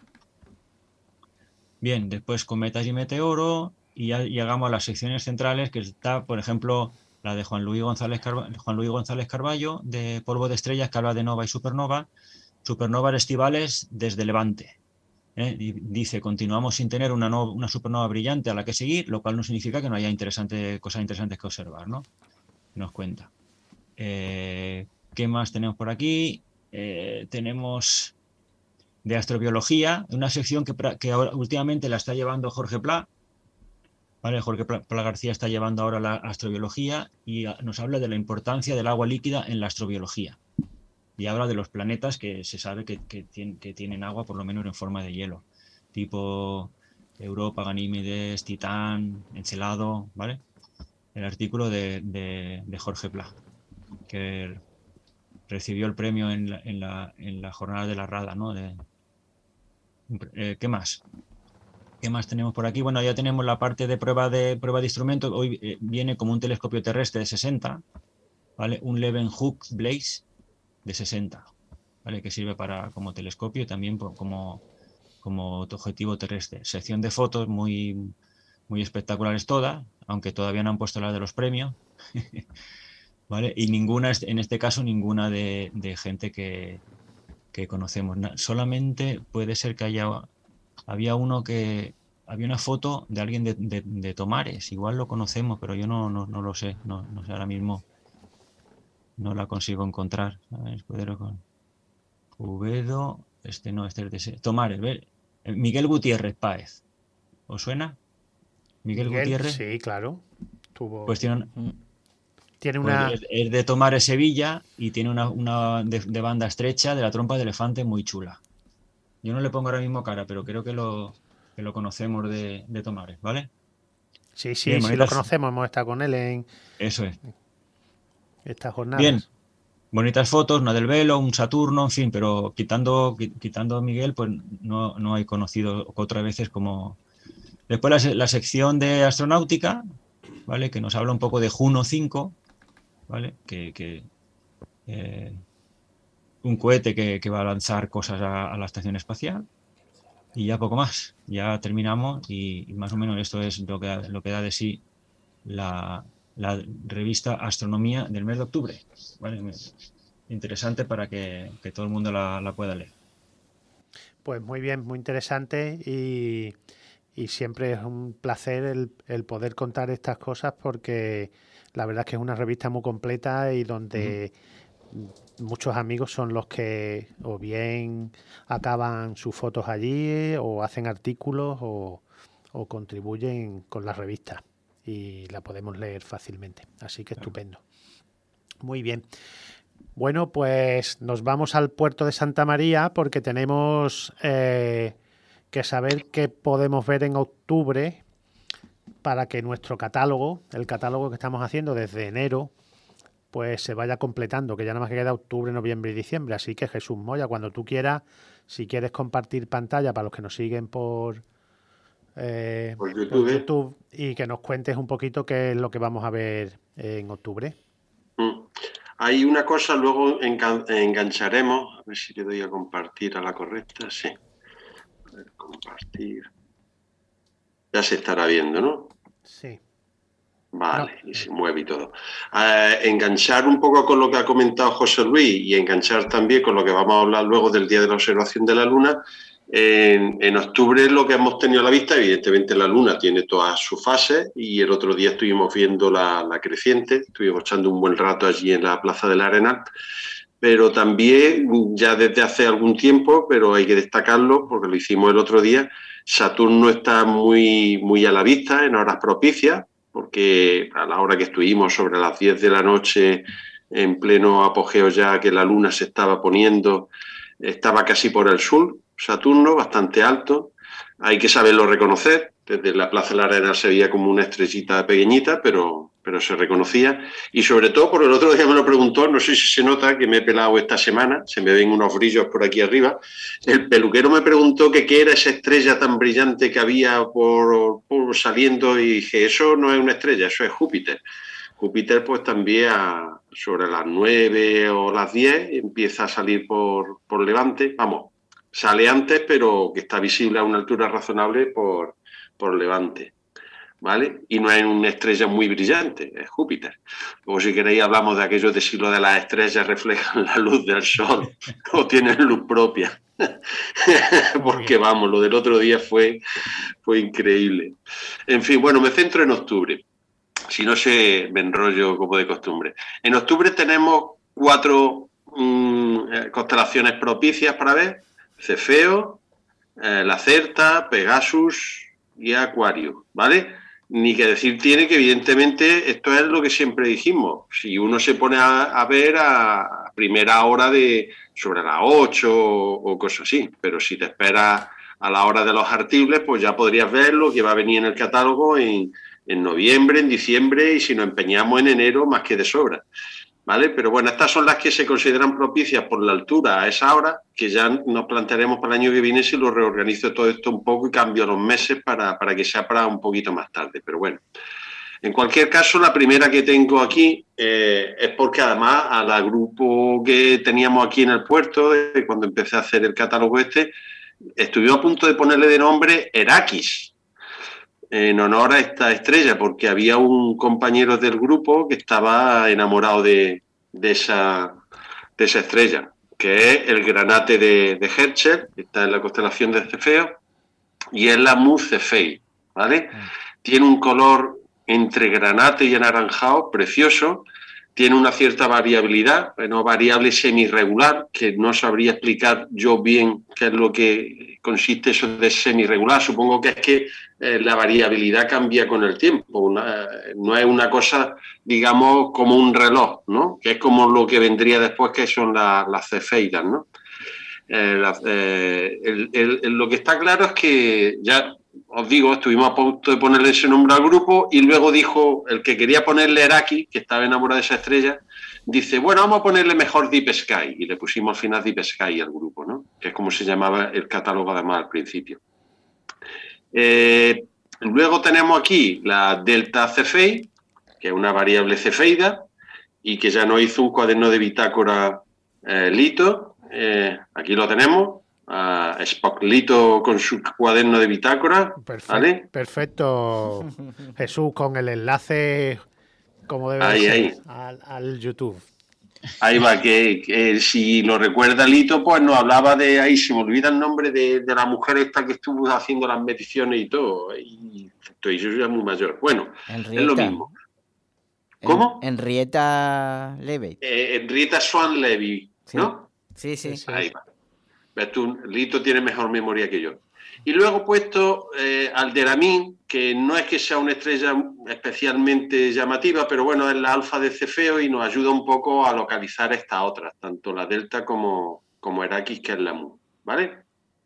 Bien, después cometas y meteoro, y ya llegamos a las secciones centrales, que está, por ejemplo, la de Juan Luis González Carballo, Juan Luis González Carballo, de polvo de estrellas, que habla de nova y supernova, supernovas estivales desde Levante. ¿Eh? Dice, continuamos sin tener una, no, una supernova brillante a la que seguir, lo cual no significa que no haya interesante, cosas interesantes que observar, ¿no? Nos cuenta. Eh, ¿Qué más tenemos por aquí? Eh, tenemos de astrobiología, una sección que, que ahora, últimamente la está llevando Jorge Pla, ¿vale? Jorge Pla, Pla García está llevando ahora la astrobiología y nos habla de la importancia del agua líquida en la astrobiología. Y habla de los planetas que se sabe que, que, tienen, que tienen agua, por lo menos en forma de hielo, tipo Europa, Ganímedes, Titán, Encelado, ¿vale? El artículo de, de, de Jorge Pla, que recibió el premio en la, en la, en la jornada de la Rada, ¿no? De, eh, ¿Qué más? ¿Qué más tenemos por aquí? Bueno, ya tenemos la parte de prueba de, prueba de instrumentos. Hoy eh, viene como un telescopio terrestre de sesenta, ¿vale? Un Leeuwenhoek Blaze de sesenta, ¿vale? Que sirve para, como telescopio y también como, como objetivo terrestre. Sección de fotos muy, muy espectaculares todas, aunque todavía no han puesto las de los premios. ¿Vale? Y ninguna, en este caso, ninguna de, de gente que, que conocemos. Solamente puede ser que haya, había uno que, había una foto de alguien de, de, de Tomares, igual lo conocemos, pero yo no, no, no lo sé, no, no sé ahora mismo. No la consigo encontrar. A ver, Escudero con Ubedo. Este no, este es de ese. Tomares, ¿ver? Miguel Gutiérrez Páez. ¿Os suena? Miguel, Miguel Gutiérrez. Sí, claro. Tuvo... Pues tiene, tiene una. Pues es de Tomares, Sevilla, y tiene una, una de, de banda estrecha de la trompa de elefante muy chula. Yo no le pongo ahora mismo cara, pero creo que lo, que lo conocemos de, de Tomares, ¿vale? Sí, sí, Bien, sí lo conocemos. Hemos estado con él en. Eso es. Estas jornadas. Bien, bonitas fotos, una del Velo, un Saturno, en fin, pero quitando, quitando a Miguel, pues no, no hay conocido otras veces como... Después la, la sección de astronáutica, ¿vale? Que nos habla un poco de Juno cinco, ¿vale? Que, que eh, un cohete que, que va a lanzar cosas a, a la estación espacial. Y ya poco más, ya terminamos y, y más o menos esto es lo que, lo que da de sí la... la revista Astronomía del mes de octubre, ¿vale? interesante para que, que todo el mundo la, la pueda leer. Pues muy bien, muy interesante y, y siempre es un placer el, el poder contar estas cosas porque la verdad es que es una revista muy completa y donde uh-huh. muchos amigos son los que o bien acaban sus fotos allí o hacen artículos o, o contribuyen con la revista y la podemos leer fácilmente. Así que estupendo. Muy bien. Bueno, pues nos vamos al puerto de Santa María porque tenemos eh, que saber qué podemos ver en octubre para que nuestro catálogo, el catálogo que estamos haciendo desde enero, pues se vaya completando, que ya nada más que queda octubre, noviembre y diciembre. Así que Jesús Moya, cuando tú quieras, si quieres compartir pantalla para los que nos siguen por, eh, por, YouTube. por YouTube y que nos cuentes un poquito qué es lo que vamos a ver en octubre. Mm. Hay una cosa, luego engan engancharemos, a ver si le doy a compartir a la correcta, sí. A ver, compartir. Ya se estará viendo, ¿no? Sí. Vale, no. y se mueve y todo. Eh, enganchar un poco con lo que ha comentado José Luis y enganchar también con lo que vamos a hablar luego del Día de la Observación de la Luna. En, en octubre lo que hemos tenido a la vista, evidentemente la Luna tiene todas sus fases y el otro día estuvimos viendo la, la creciente, estuvimos echando un buen rato allí en la Plaza del Arenal, pero también ya desde hace algún tiempo, pero hay que destacarlo porque lo hicimos el otro día, Saturno está muy, muy a la vista en horas propicias, porque a la hora que estuvimos sobre las diez de la noche en pleno apogeo ya que la Luna se estaba poniendo, estaba casi por el sur, Saturno, bastante alto, hay que saberlo reconocer, desde la Plaza de la Arenal se veía como una estrellita pequeñita, pero, pero se reconocía, y sobre todo, por el otro día me lo preguntó, no sé si se nota que me he pelado esta semana, se me ven unos brillos por aquí arriba, el peluquero me preguntó que qué era esa estrella tan brillante que había por, por saliendo, y dije, eso no es una estrella, eso es Júpiter. Júpiter pues también a, sobre las nueve o las diez empieza a salir por, por levante, vamos, sale antes pero que está visible a una altura razonable por, por levante, ¿vale? Y no es una estrella muy brillante, es Júpiter. Luego si queréis hablamos de aquello de si lo de las estrellas reflejan la luz del sol o tienen luz propia. Porque vamos, lo del otro día fue, fue increíble. En fin, bueno, me centro en octubre. Si no se me enrollo como de costumbre. En octubre tenemos cuatro mmm, constelaciones propicias para ver. Cefeo, eh, Lacerta, Pegasus y Acuario, ¿vale? Ni que decir tiene que evidentemente esto es lo que siempre dijimos. Si uno se pone a, a ver a primera hora de sobre las ocho o, o cosas así, pero si te esperas a la hora de los artibles, pues ya podrías ver lo que va a venir en el catálogo en en noviembre, en diciembre y si nos empeñamos en enero más que de sobra, ¿vale? Pero bueno, estas son las que se consideran propicias por la altura a esa hora, que ya nos plantearemos para el año que viene si lo reorganizo todo esto un poco y cambio los meses para, para que sea para un poquito más tarde, pero bueno. En cualquier caso, la primera que tengo aquí eh, es porque además a la grupo que teníamos aquí en el puerto, de cuando empecé a hacer el catálogo este, estuvimos a punto de ponerle de nombre Herakis, en honor a esta estrella, porque había un compañero del grupo que estaba enamorado de, de, esa, de esa estrella, que es el granate de, de Herschel, que está en la constelación de Cefeo, y es la Mu Cephei, ¿vale? Mm. Tiene un color entre granate y anaranjado precioso, tiene una cierta variabilidad, bueno, variable semirregular, que no sabría explicar yo bien qué es lo que consiste eso de semirregular. Supongo que es que eh, la variabilidad cambia con el tiempo. Una, no es una cosa, digamos, como un reloj, ¿no? Que es como lo que vendría después, que son la, las cefeidas, ¿no? Eh, la, eh, el, el, el, lo que está claro es que ya... Os digo, estuvimos a punto de ponerle ese nombre al grupo y luego dijo, el que quería ponerle Heraki, que estaba enamorado de esa estrella, dice, bueno, vamos a ponerle mejor Deep Sky. Y le pusimos al final Deep Sky al grupo, ¿no? Que es como se llamaba el catálogo además al principio. Eh, luego tenemos aquí la Delta Cephei, que es una variable cefeida y que ya nos hizo un cuaderno de bitácora eh, Lito. Eh, aquí lo tenemos. Uh, Spock Lito con su cuaderno de bitácora. Perfecto, ¿vale? Perfecto, Jesús, con el enlace como debe ahí, ser ahí. Al, al YouTube. Ahí va, que, que si lo recuerda Lito, pues nos hablaba de, ahí se me olvida el nombre de, de la mujer esta que estuvo haciendo las mediciones y todo, y estoy yo ya muy mayor. Bueno, Henrietta. es lo mismo. ¿Cómo? Henrietta Levy. Eh, Henrietta Swan Levy, ¿no? Sí, sí. Sí, sí. Ahí va. Ves tú, Lito tiene mejor memoria que yo. Y luego he puesto eh, Alderamin, que no es que sea una estrella especialmente llamativa, pero bueno, es la alfa de Cefeo y nos ayuda un poco a localizar estas otras, tanto la Delta como, como Herakis, que es la Mu, ¿vale?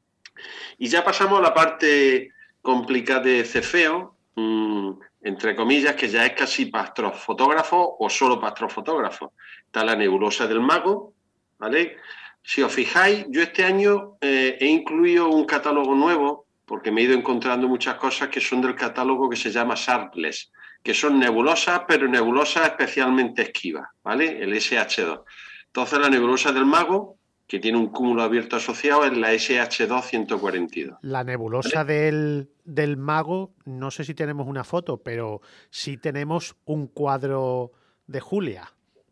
Y ya pasamos a la parte complicada de Cefeo, mmm, entre comillas, que ya es casi para astrofotógrafo o solo para astrofotógrafo. Está la nebulosa del Mago, ¿vale? Si os fijáis, yo este año eh, he incluido un catálogo nuevo, porque me he ido encontrando muchas cosas que son del catálogo que se llama Sharpless, que son nebulosas, pero nebulosas especialmente esquivas, ¿vale? El S H dos. Entonces la nebulosa del Mago, que tiene un cúmulo abierto asociado, es la S H dos ciento cuarenta y dos. La nebulosa ¿vale? del, del Mago, no sé si tenemos una foto, pero sí tenemos un cuadro de Julia.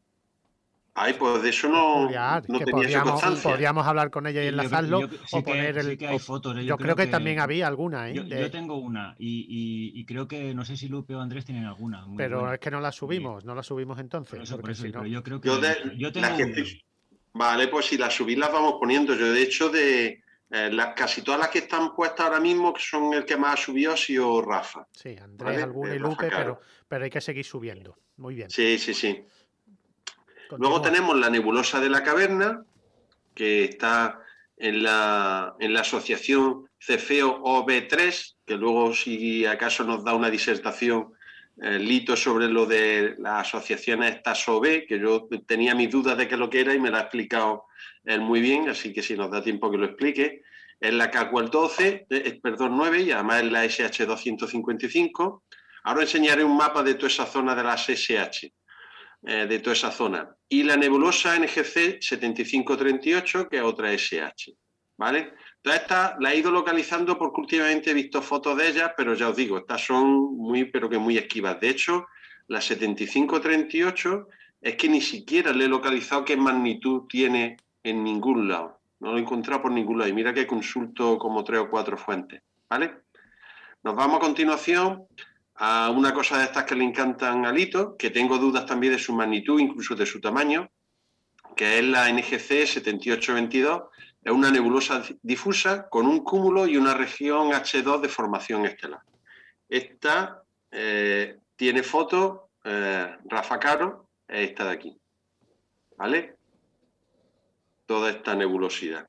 Ay, pues de eso no, Julia, no que tenía podríamos, constancia. Podríamos hablar con ella y Sí, enlazarlo yo- yo- sí o que- poner el... sí que hay fotos, ¿eh? Yo, Yo creo, creo que, que- también había alguna, ¿eh? Yo, De- yo tengo una y, y- y creo que no sé si Lupe o Andrés tienen alguna. Muy pero buena. es que no la subimos, no la subimos entonces. Por eso, por porque eso, si no... pero yo creo que Yo, de, yo la tengo que una. estoy- Vale, pues si las subís las vamos poniendo. Yo, de hecho, de eh, las, casi todas las que están puestas ahora mismo, que son el que más ha subido, ha sido Rafa. Sí, Andrés, ¿vale? alguna Eh, y Rafa Lupe, Caro. pero, pero hay que seguir subiendo. Muy bien. Sí, sí, sí. Continúa. Luego tenemos la nebulosa de la caverna, que está en la, en la asociación Cefeo O B tres, que luego si acaso nos da una disertación eh, Lito sobre lo de las asociaciones estas O B, que yo tenía mis dudas de qué es lo que era y me lo ha explicado él muy bien, así que si nos da tiempo que lo explique. Es la Cackwell doce, eh, perdón, nueve, y además es la S H doscientos cincuenta y cinco. Ahora enseñaré un mapa de toda esa zona de las S H. De toda esa zona. Y la nebulosa N G C setenta y cinco treinta y ocho, que es otra S H. ¿Vale? Todas estas las he ido localizando porque últimamente he visto fotos de ellas, pero ya os digo, estas son muy, pero que muy esquivas. De hecho, la setenta y cinco treinta y ocho es que ni siquiera le he localizado qué magnitud tiene en ningún lado. No lo he encontrado por ningún lado. Y mira que consulto como tres o cuatro fuentes. ¿Vale? Nos vamos a continuación a una cosa de estas que le encantan a Lito, que tengo dudas también de su magnitud, incluso de su tamaño, que es la N G C setenta y ocho veintidós. Es una nebulosa difusa con un cúmulo y una región H dos de formación estelar. Esta eh, tiene foto, eh, Rafa Caro, es esta de aquí. ¿Vale? Toda esta nebulosidad.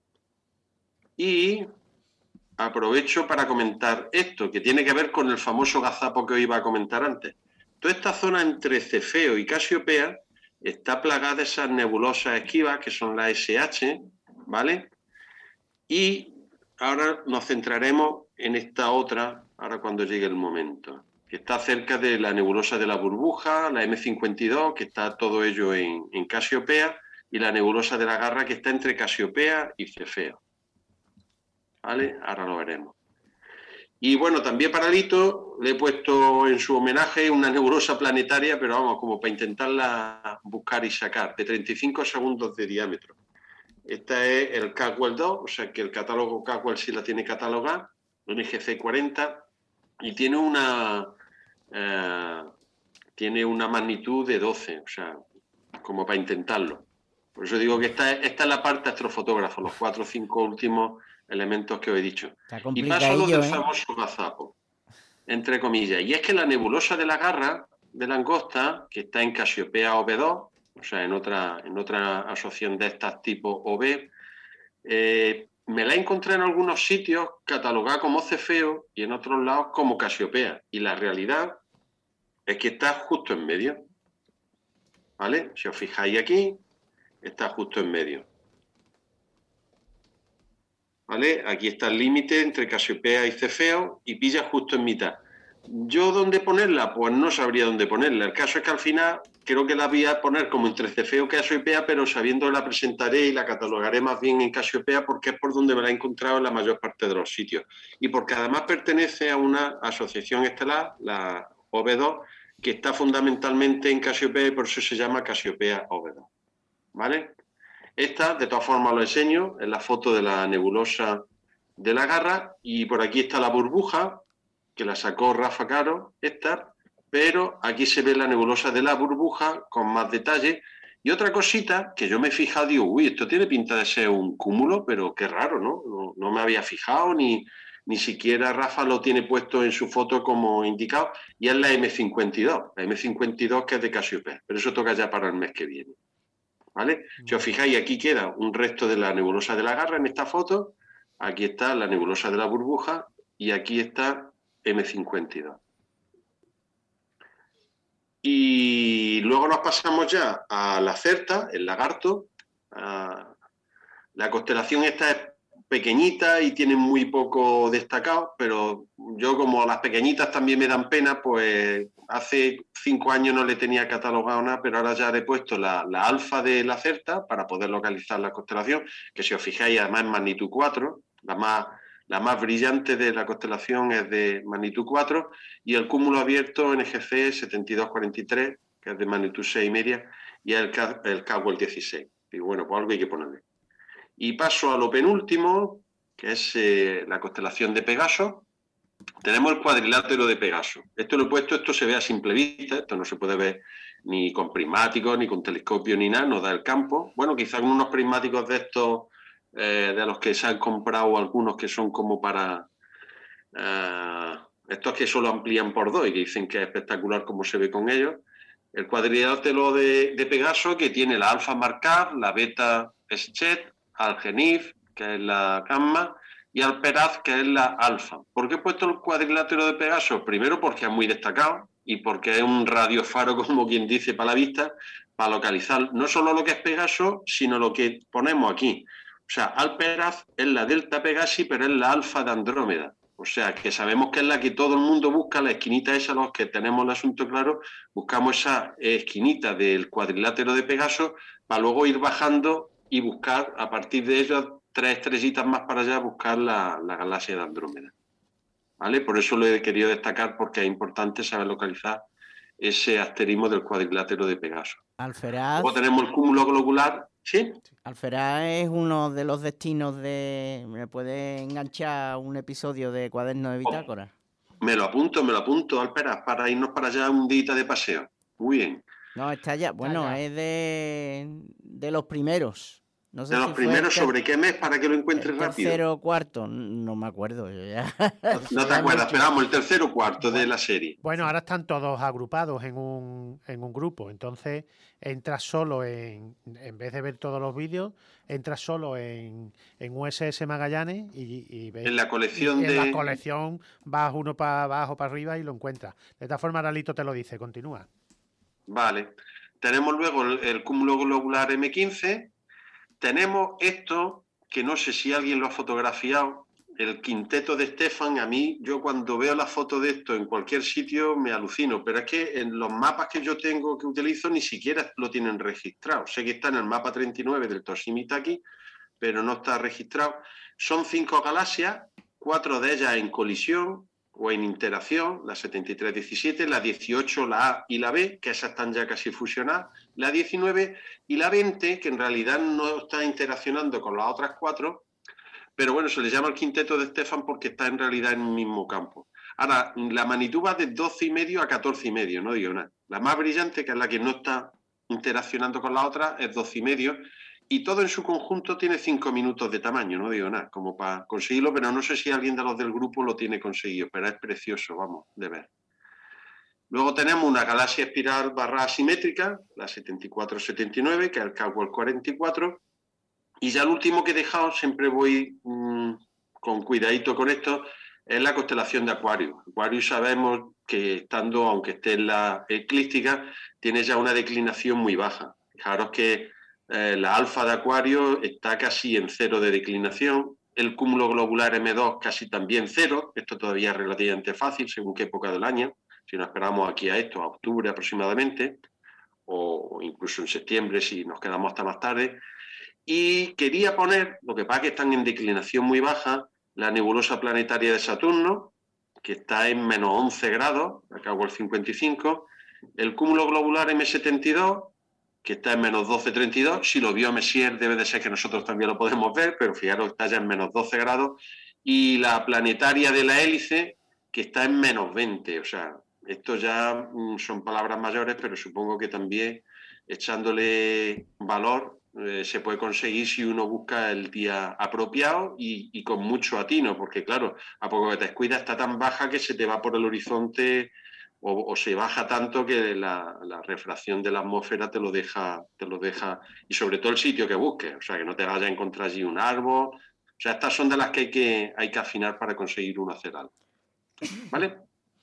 Y aprovecho para comentar esto, que tiene que ver con el famoso gazapo que os iba a comentar antes. Toda esta zona entre Cefeo y Casiopea está plagada de esas nebulosas esquivas, que son las S H, ¿vale? Y ahora nos centraremos en esta otra, ahora cuando llegue el momento, que está cerca de la nebulosa de la burbuja, la M cincuenta y dos, que está todo ello en, en Casiopea, y la nebulosa de la Garra, que está entre Casiopea y Cefeo. ¿Vale? Ahora lo veremos. Y bueno, también para Lito le he puesto en su homenaje una nebulosa planetaria, pero vamos, como para intentarla buscar y sacar, de treinta y cinco segundos de diámetro. Esta es el Cackwell dos, o sea que el catálogo Cackwell sí la tiene catalogada, N G C cuarenta, y tiene una, eh, tiene una magnitud de doce, o sea, como para intentarlo. Por eso digo que esta, esta es la parte astrofotógrafo, los cuatro o cinco últimos elementos que os he dicho. Y paso a lo del ¿eh? famoso gazapo, entre comillas. Y es que la nebulosa de la Garra de Langosta, que está en Casiopea O B dos, o sea, en otra, en otra asociación de estas tipo O B, eh, me la encontré en algunos sitios catalogada como Cefeo y en otros lados como Casiopea. Y la realidad es que está justo en medio. ¿Vale? Si os fijáis aquí, está justo en medio. ¿Vale? Aquí está el límite entre Casiopea y Cefeo y pilla justo en mitad. ¿Yo dónde ponerla? Pues no sabría dónde ponerla. El caso es que al final creo que la voy a poner como entre Cefeo y Casiopea, pero sabiendo la presentaré y la catalogaré más bien en Casiopea porque es por donde me la he encontrado en la mayor parte de los sitios. Y porque además pertenece a una asociación estelar, la O B dos, que está fundamentalmente en Casiopea y por eso se llama Casiopea O B dos. ¿vale? Esta, de todas formas, lo enseño, es la foto de la nebulosa de la Garra, y por aquí está la burbuja, que la sacó Rafa Caro, esta, pero aquí se ve la nebulosa de la burbuja con más detalle. Y otra cosita que yo me he fijado, digo, uy, esto tiene pinta de ser un cúmulo, pero qué raro, ¿no? No, no me había fijado, ni, ni siquiera Rafa lo tiene puesto en su foto como indicado, y es la eme cincuenta y dos, la eme cincuenta y dos que es de Casiopea, pero eso toca ya para el mes que viene, ¿vale? Si os fijáis, aquí queda un resto de la nebulosa de la Garra en esta foto, aquí está la nebulosa de la burbuja, y aquí está eme cincuenta y dos. Y luego nos pasamos ya a la Certa, el lagarto. La constelación esta es pequeñita y tiene muy poco destacado, pero yo, como las pequeñitas también me dan pena, pues hace cinco años no le tenía catalogado nada, pero ahora ya le he puesto la, la alfa de la Certa para poder localizar la constelación, que si os fijáis además es magnitud cuatro, la más... La más brillante de la constelación es de magnitud cuatro, y el cúmulo abierto N G C setenta y dos cuarenta y tres, que es de magnitud seis y media, y el, el Cowell dieciséis. Y bueno, pues algo hay que ponerle. Y paso a lo penúltimo, que es eh, la constelación de Pegaso. Tenemos el cuadrilátero de Pegaso. Esto lo he puesto, esto se ve a simple vista, esto no se puede ver ni con prismáticos, ni con telescopio, ni nada, nos da el campo. Bueno, quizás unos prismáticos de estos... Eh, de los que se han comprado algunos que son como para eh, estos que solo amplían por dos y que dicen que es espectacular cómo se ve con ellos. El cuadrilátero de, de Pegaso, que tiene la alfa Markov, la beta Sched, Algenif, que es la gamma, y Alperaz, que es la alfa. ¿Por qué he puesto el cuadrilátero de Pegaso? Primero porque es muy destacado y porque es un radiofaro, como quien dice, para la vista, para localizar no solo lo que es Pegaso, sino lo que ponemos aquí. O sea, Alperaz es la Delta Pegasi, pero es la alfa de Andrómeda. O sea, que sabemos que es la que todo el mundo busca, la esquinita esa, los que tenemos el asunto claro, buscamos esa esquinita del cuadrilátero de Pegaso para luego ir bajando y buscar, a partir de ellas, tres estrellitas más para allá, buscar la, la galaxia de Andrómeda. ¿Vale? Por eso lo he querido destacar, porque es importante saber localizar ese asterismo del cuadrilátero de Pegaso. Alferaz. Luego tenemos el cúmulo globular. ¿Sí? Alferaz es uno de los destinos de... ¿Me puede enganchar un episodio de Cuaderno de Bitácora? Oh, me lo apunto, me lo apunto, Alferaz, para irnos para allá un día de paseo. Muy bien. No, está ya. Bueno, está ya. Es de, de los primeros. No sé de si los primeros, ter... ¿sobre qué mes para que lo encuentres rápido? Tercero o cuarto, no me acuerdo. Yo ya... No te acuerdas, pero vamos, el tercero o cuarto de la serie. Bueno, ahora están todos agrupados en un, en un grupo, entonces entras solo en, en vez de ver todos los vídeos, entras solo en, en U S S Magallanes y, y ves. En la colección y, de. En la colección vas uno para abajo, para arriba y lo encuentras. De esta forma, Aralito te lo dice, continúa. Vale. Tenemos luego el, el cúmulo globular eme quince. Tenemos esto, que no sé si alguien lo ha fotografiado, el quinteto de Stefan. A mí, yo cuando veo la foto de esto en cualquier sitio me alucino, pero es que en los mapas que yo tengo, que utilizo, ni siquiera lo tienen registrado. Sé que está en el mapa treinta y nueve del Toshi Mitaki, pero no está registrado. Son cinco galaxias, cuatro de ellas en colisión o en interacción, la setenta y tres diecisiete, la dieciocho, la A y la B, que esas están ya casi fusionadas, la diecinueve y la veinte, que en realidad no está interaccionando con las otras cuatro, pero bueno, se le llama el quinteto de Stefan porque está en realidad en el mismo campo. Ahora, la magnitud va de doce y medio a catorce y medio, no digo nada. La más brillante, que es la que no está interaccionando con la otra, es doce y medio, y todo en su conjunto tiene cinco minutos de tamaño, no digo nada, como para conseguirlo, pero no sé si alguien de los del grupo lo tiene conseguido, pero es precioso, vamos, de ver. Luego tenemos una galaxia espiral barra asimétrica, la setenta y cuatro setenta y nueve, que es el Cowell cuarenta y cuatro, y ya el último que he dejado, siempre voy mmm, con cuidadito con esto, es la constelación de Acuario. Acuario sabemos que estando, aunque esté en la eclíptica, tiene ya una declinación muy baja. Fijaros que eh, la alfa de Acuario está casi en cero de declinación, el cúmulo globular eme dos casi también cero, esto todavía es relativamente fácil según qué época del año, si nos esperamos aquí a esto, a octubre aproximadamente, o incluso en septiembre si nos quedamos hasta más tarde. Y quería poner, lo que pasa es que están en declinación muy baja, la nebulosa planetaria de Saturno, que está en menos once grados, acá hago el cincuenta y cinco, el cúmulo globular eme setenta y dos, que está en menos doce coma treinta y dos. Si lo vio Messier, debe de ser que nosotros también lo podemos ver, pero fijaros, está ya en menos doce grados. Y la planetaria de la hélice, que está en menos veinte. O sea, esto ya mm, son palabras mayores, pero supongo que también echándole valor eh, se puede conseguir si uno busca el día apropiado y, y con mucho atino, porque claro, a poco que te descuidas está tan baja que se te va por el horizonte o, o se baja tanto que la, la refracción de la atmósfera te lo deja, te lo deja, y sobre todo el sitio que busques, o sea, que no te vayas a encontrar allí un árbol. O sea, estas son de las que hay que, hay que afinar para conseguir uno hacer algo. ¿Vale?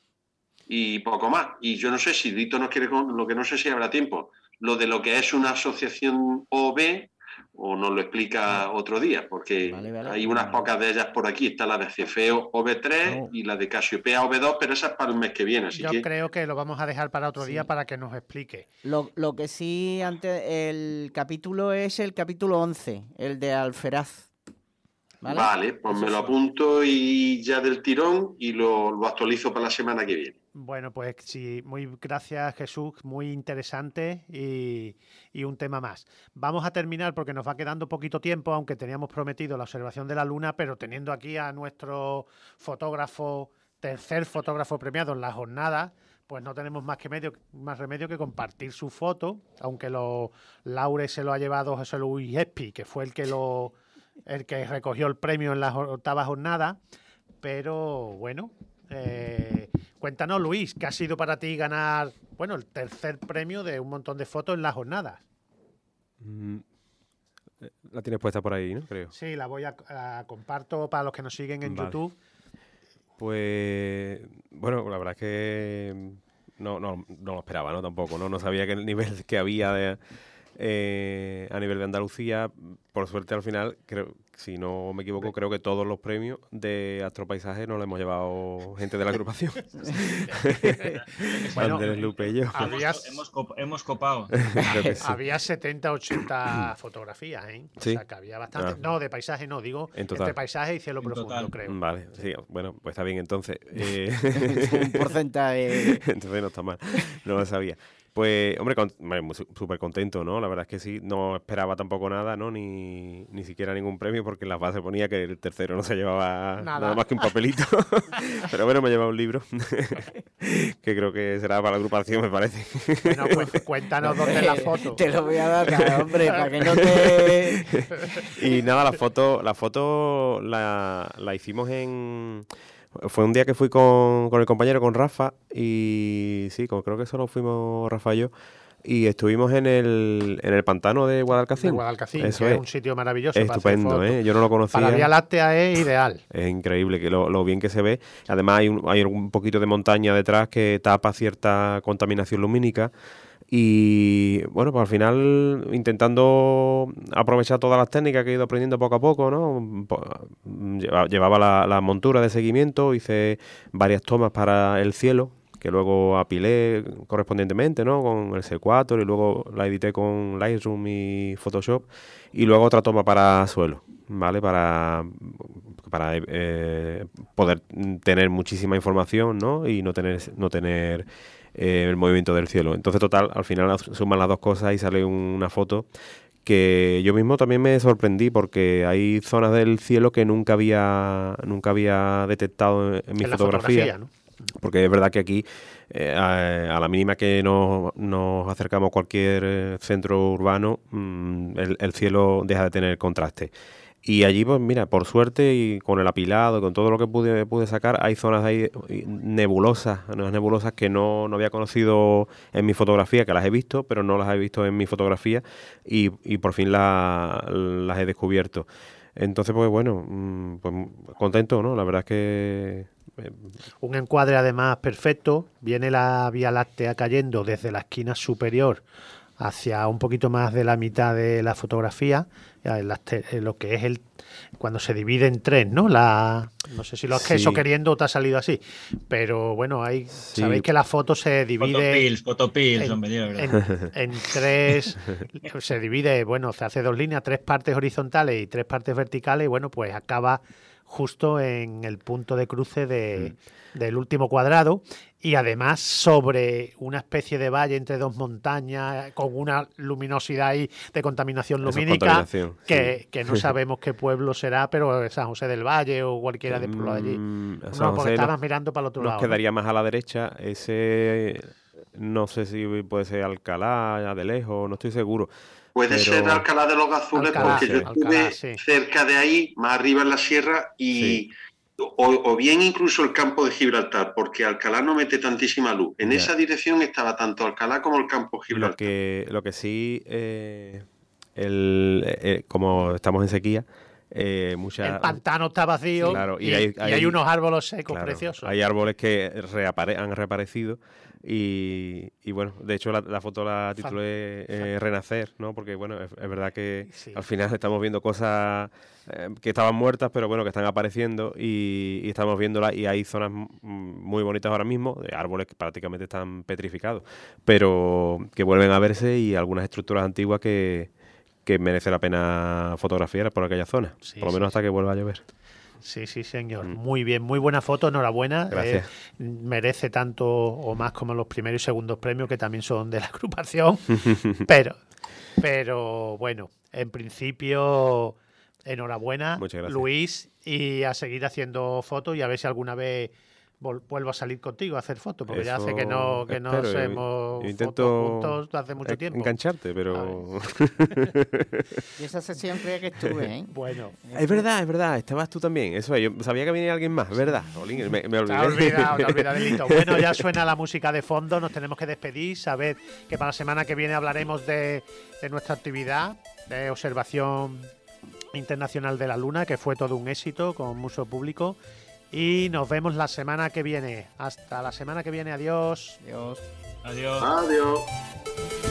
Y poco más. Y yo no sé si Dito nos quiere, lo que no sé si habrá tiempo, lo de lo que es una asociación O B, o nos lo explica otro día, porque Vale, vale. hay unas pocas de ellas por aquí. Está la de Cefeo O B tres No. y la de Casiopea O B dos, pero esa es para el mes que viene. Así Yo que creo que lo vamos a dejar para otro Sí. día para que nos explique. Lo, lo que sí, antes, el capítulo es el capítulo once, el de Alferaz. Vale, ¿Vale? pues Eso me lo sí. apunto y ya del tirón y lo, lo actualizo para la semana que viene. Bueno, pues sí, muy gracias Jesús, muy interesante y, y un tema más. Vamos a terminar porque nos va quedando poquito tiempo, aunque teníamos prometido la observación de la luna, pero teniendo aquí a nuestro fotógrafo, tercer fotógrafo premiado en la jornada, pues no tenemos más que medio, más remedio que compartir su foto, aunque lo Laure se lo ha llevado José Luis Espi, que fue el que lo el que recogió el premio en la octava jornada, pero bueno, eh, cuéntanos Luis, ¿qué ha sido para ti ganar, bueno, el tercer premio de un montón de fotos en la jornada? Mm, La tienes puesta por ahí, ¿no? Creo. Sí, la voy a, a comparto para los que nos siguen en Vale. YouTube. Pues, bueno, la verdad es que no, no, no lo esperaba, ¿no? Tampoco, ¿no? No sabía que el nivel que había de, eh, a nivel de Andalucía. Por suerte, al final, creo, si no me equivoco, creo que todos los premios de Astropaisaje nos los hemos llevado gente de la agrupación. Bueno, Andrés Lupe y yo. había, Hemos, hemos, cop- hemos copado. Creo que sí. había setenta, ochenta fotografías, ¿eh? Sí. O sea, que había bastante. Ah. No, de paisaje no, digo En total. entre paisaje y cielo En profundo, total. creo. Vale, sí, bueno, pues está bien entonces. Eh, Un porcentaje. entonces no está mal, no lo sabía. Pues, hombre, con- hombre, muy su- súper contento, ¿no? La verdad es que sí, no esperaba tampoco nada, ¿no? Ni, ni siquiera ningún premio, porque en las bases ponía que el tercero no se llevaba Nada. nada, más que un papelito. Pero bueno, me he llevado un libro, que creo que será para la agrupación, me parece. Bueno, pues cuéntanos dónde es la foto. Te lo voy a dar, claro, hombre, para que no te... Y nada, la foto, la foto la, la hicimos en... Fue un día que fui con, con el compañero, con Rafa, y sí, con- creo que solo fuimos Rafa y yo, y estuvimos en el, en el pantano de Guadalcacín. De Guadalcacín, Eso que es es. un sitio maravilloso. Es para hacer estupendo, fotos. ¿eh? Yo no lo conocía. Para Vía Láctea es ideal. Es increíble que lo, lo bien que se ve. Además hay un, hay un poquito de montaña detrás que tapa cierta contaminación lumínica. Y bueno, pues al final intentando aprovechar todas las técnicas que he ido aprendiendo poco a poco, ¿no? Po- Lleva- Llevaba la, la montura de seguimiento, hice varias tomas para el cielo, que luego apilé correspondientemente, ¿no? Con el C cuatro y luego la edité con Lightroom y Photoshop. Y luego otra toma para suelo, ¿vale? Para, para eh, poder tener muchísima información, ¿no? Y no tener, no tener eh, el movimiento del cielo. Entonces, total, al final suman las dos cosas y sale una foto que yo mismo también me sorprendí porque hay zonas del cielo que nunca había nunca había detectado en, en mi En la fotografía. fotografía, ¿no? Porque es verdad que aquí, eh, a, a la mínima que nos, nos acercamos a cualquier eh, centro urbano, mm, el, el cielo deja de tener contraste. Y allí, pues mira, por suerte y con el apilado, con todo lo que pude, pude sacar, hay zonas ahí nebulosas, unas nebulosas que no, no había conocido en mi fotografía, que las he visto, pero no las he visto en mi fotografía y, y por fin la- las he descubierto. Entonces, pues bueno, mm, pues contento, ¿no? La verdad es que... eh, Un encuadre además perfecto. Viene la Vía Láctea cayendo desde la esquina superior hacia un poquito más de la mitad de la fotografía, ya en las te- en lo que es el cuando se divide en tres, ¿no? La no sé si lo has Sí. hecho queriendo o te ha salido así, pero bueno, hay Sí. sabéis que la foto se divide Fotopills, fotopills, en, hombre, de verdad. en- en tres, se divide, bueno, se hace dos líneas, tres partes horizontales y tres partes verticales, y bueno, pues acaba justo en el punto de cruce de, mm. del último cuadrado, y además sobre una especie de valle entre dos montañas con una luminosidad ahí de contaminación lumínica contaminación, que, sí. que no sabemos qué pueblo será, pero San José del Valle o cualquiera de pueblos allí. Mm, no, porque estabas mirando para el otro nos lado. Nos quedaría ¿no? más a la derecha, ese no sé si puede ser Alcalá, de lejos, no estoy seguro. Puede pero... ser Alcalá de los Gazules, Alcalá, porque sí, yo estuve Alcalá, sí. cerca de ahí, más arriba en la sierra, y sí. o, o bien incluso el campo de Gibraltar, porque Alcalá no mete tantísima luz. En ya. esa dirección estaba tanto Alcalá como el campo de Gibraltar. Lo que, lo que sí, eh, el, eh, como estamos en sequía, Eh, mucha... el pantano está vacío, claro, y, y, hay, hay, y hay unos árboles secos claro, preciosos. Hay árboles que reapare han reaparecido y, y bueno, de hecho la, la foto la titulé eh, Renacer, ¿no? Porque bueno, es, es verdad que sí. al final estamos viendo cosas eh, que estaban muertas, pero bueno, que están apareciendo y, y estamos viéndolas, y hay zonas muy bonitas ahora mismo, de árboles que prácticamente están petrificados, pero que vuelven a verse, y algunas estructuras antiguas que que merece la pena fotografiar por aquella zona, sí, por lo menos sí, hasta que vuelva a llover. Sí, sí, señor. Mm. Muy bien, muy buena foto, enhorabuena. Gracias. Eh, merece tanto o más como los primeros y segundos premios, que también son de la agrupación. pero, pero bueno, en principio, enhorabuena, Luis, y a seguir haciendo fotos, y a ver si alguna vez vuelvo a salir contigo a hacer fotos, porque Eso ya hace que no que no hacemos yo intento juntos hace mucho tiempo. Engancharte, pero y esa sesión creía que estuve, ¿eh? Bueno, es verdad, es verdad, estabas tú también. Eso es, yo sabía que venía alguien más, es verdad. Olín, me, me olvidé. Te has olvidado, te has olvidado, delito. Bueno, ya suena la música de fondo, nos tenemos que despedir, saber que para la semana que viene hablaremos de, de nuestra actividad de observación internacional de la Luna, que fue todo un éxito con mucho público. Y nos vemos la semana que viene. Hasta la semana que viene. Adiós. Adiós. Adiós. Adiós.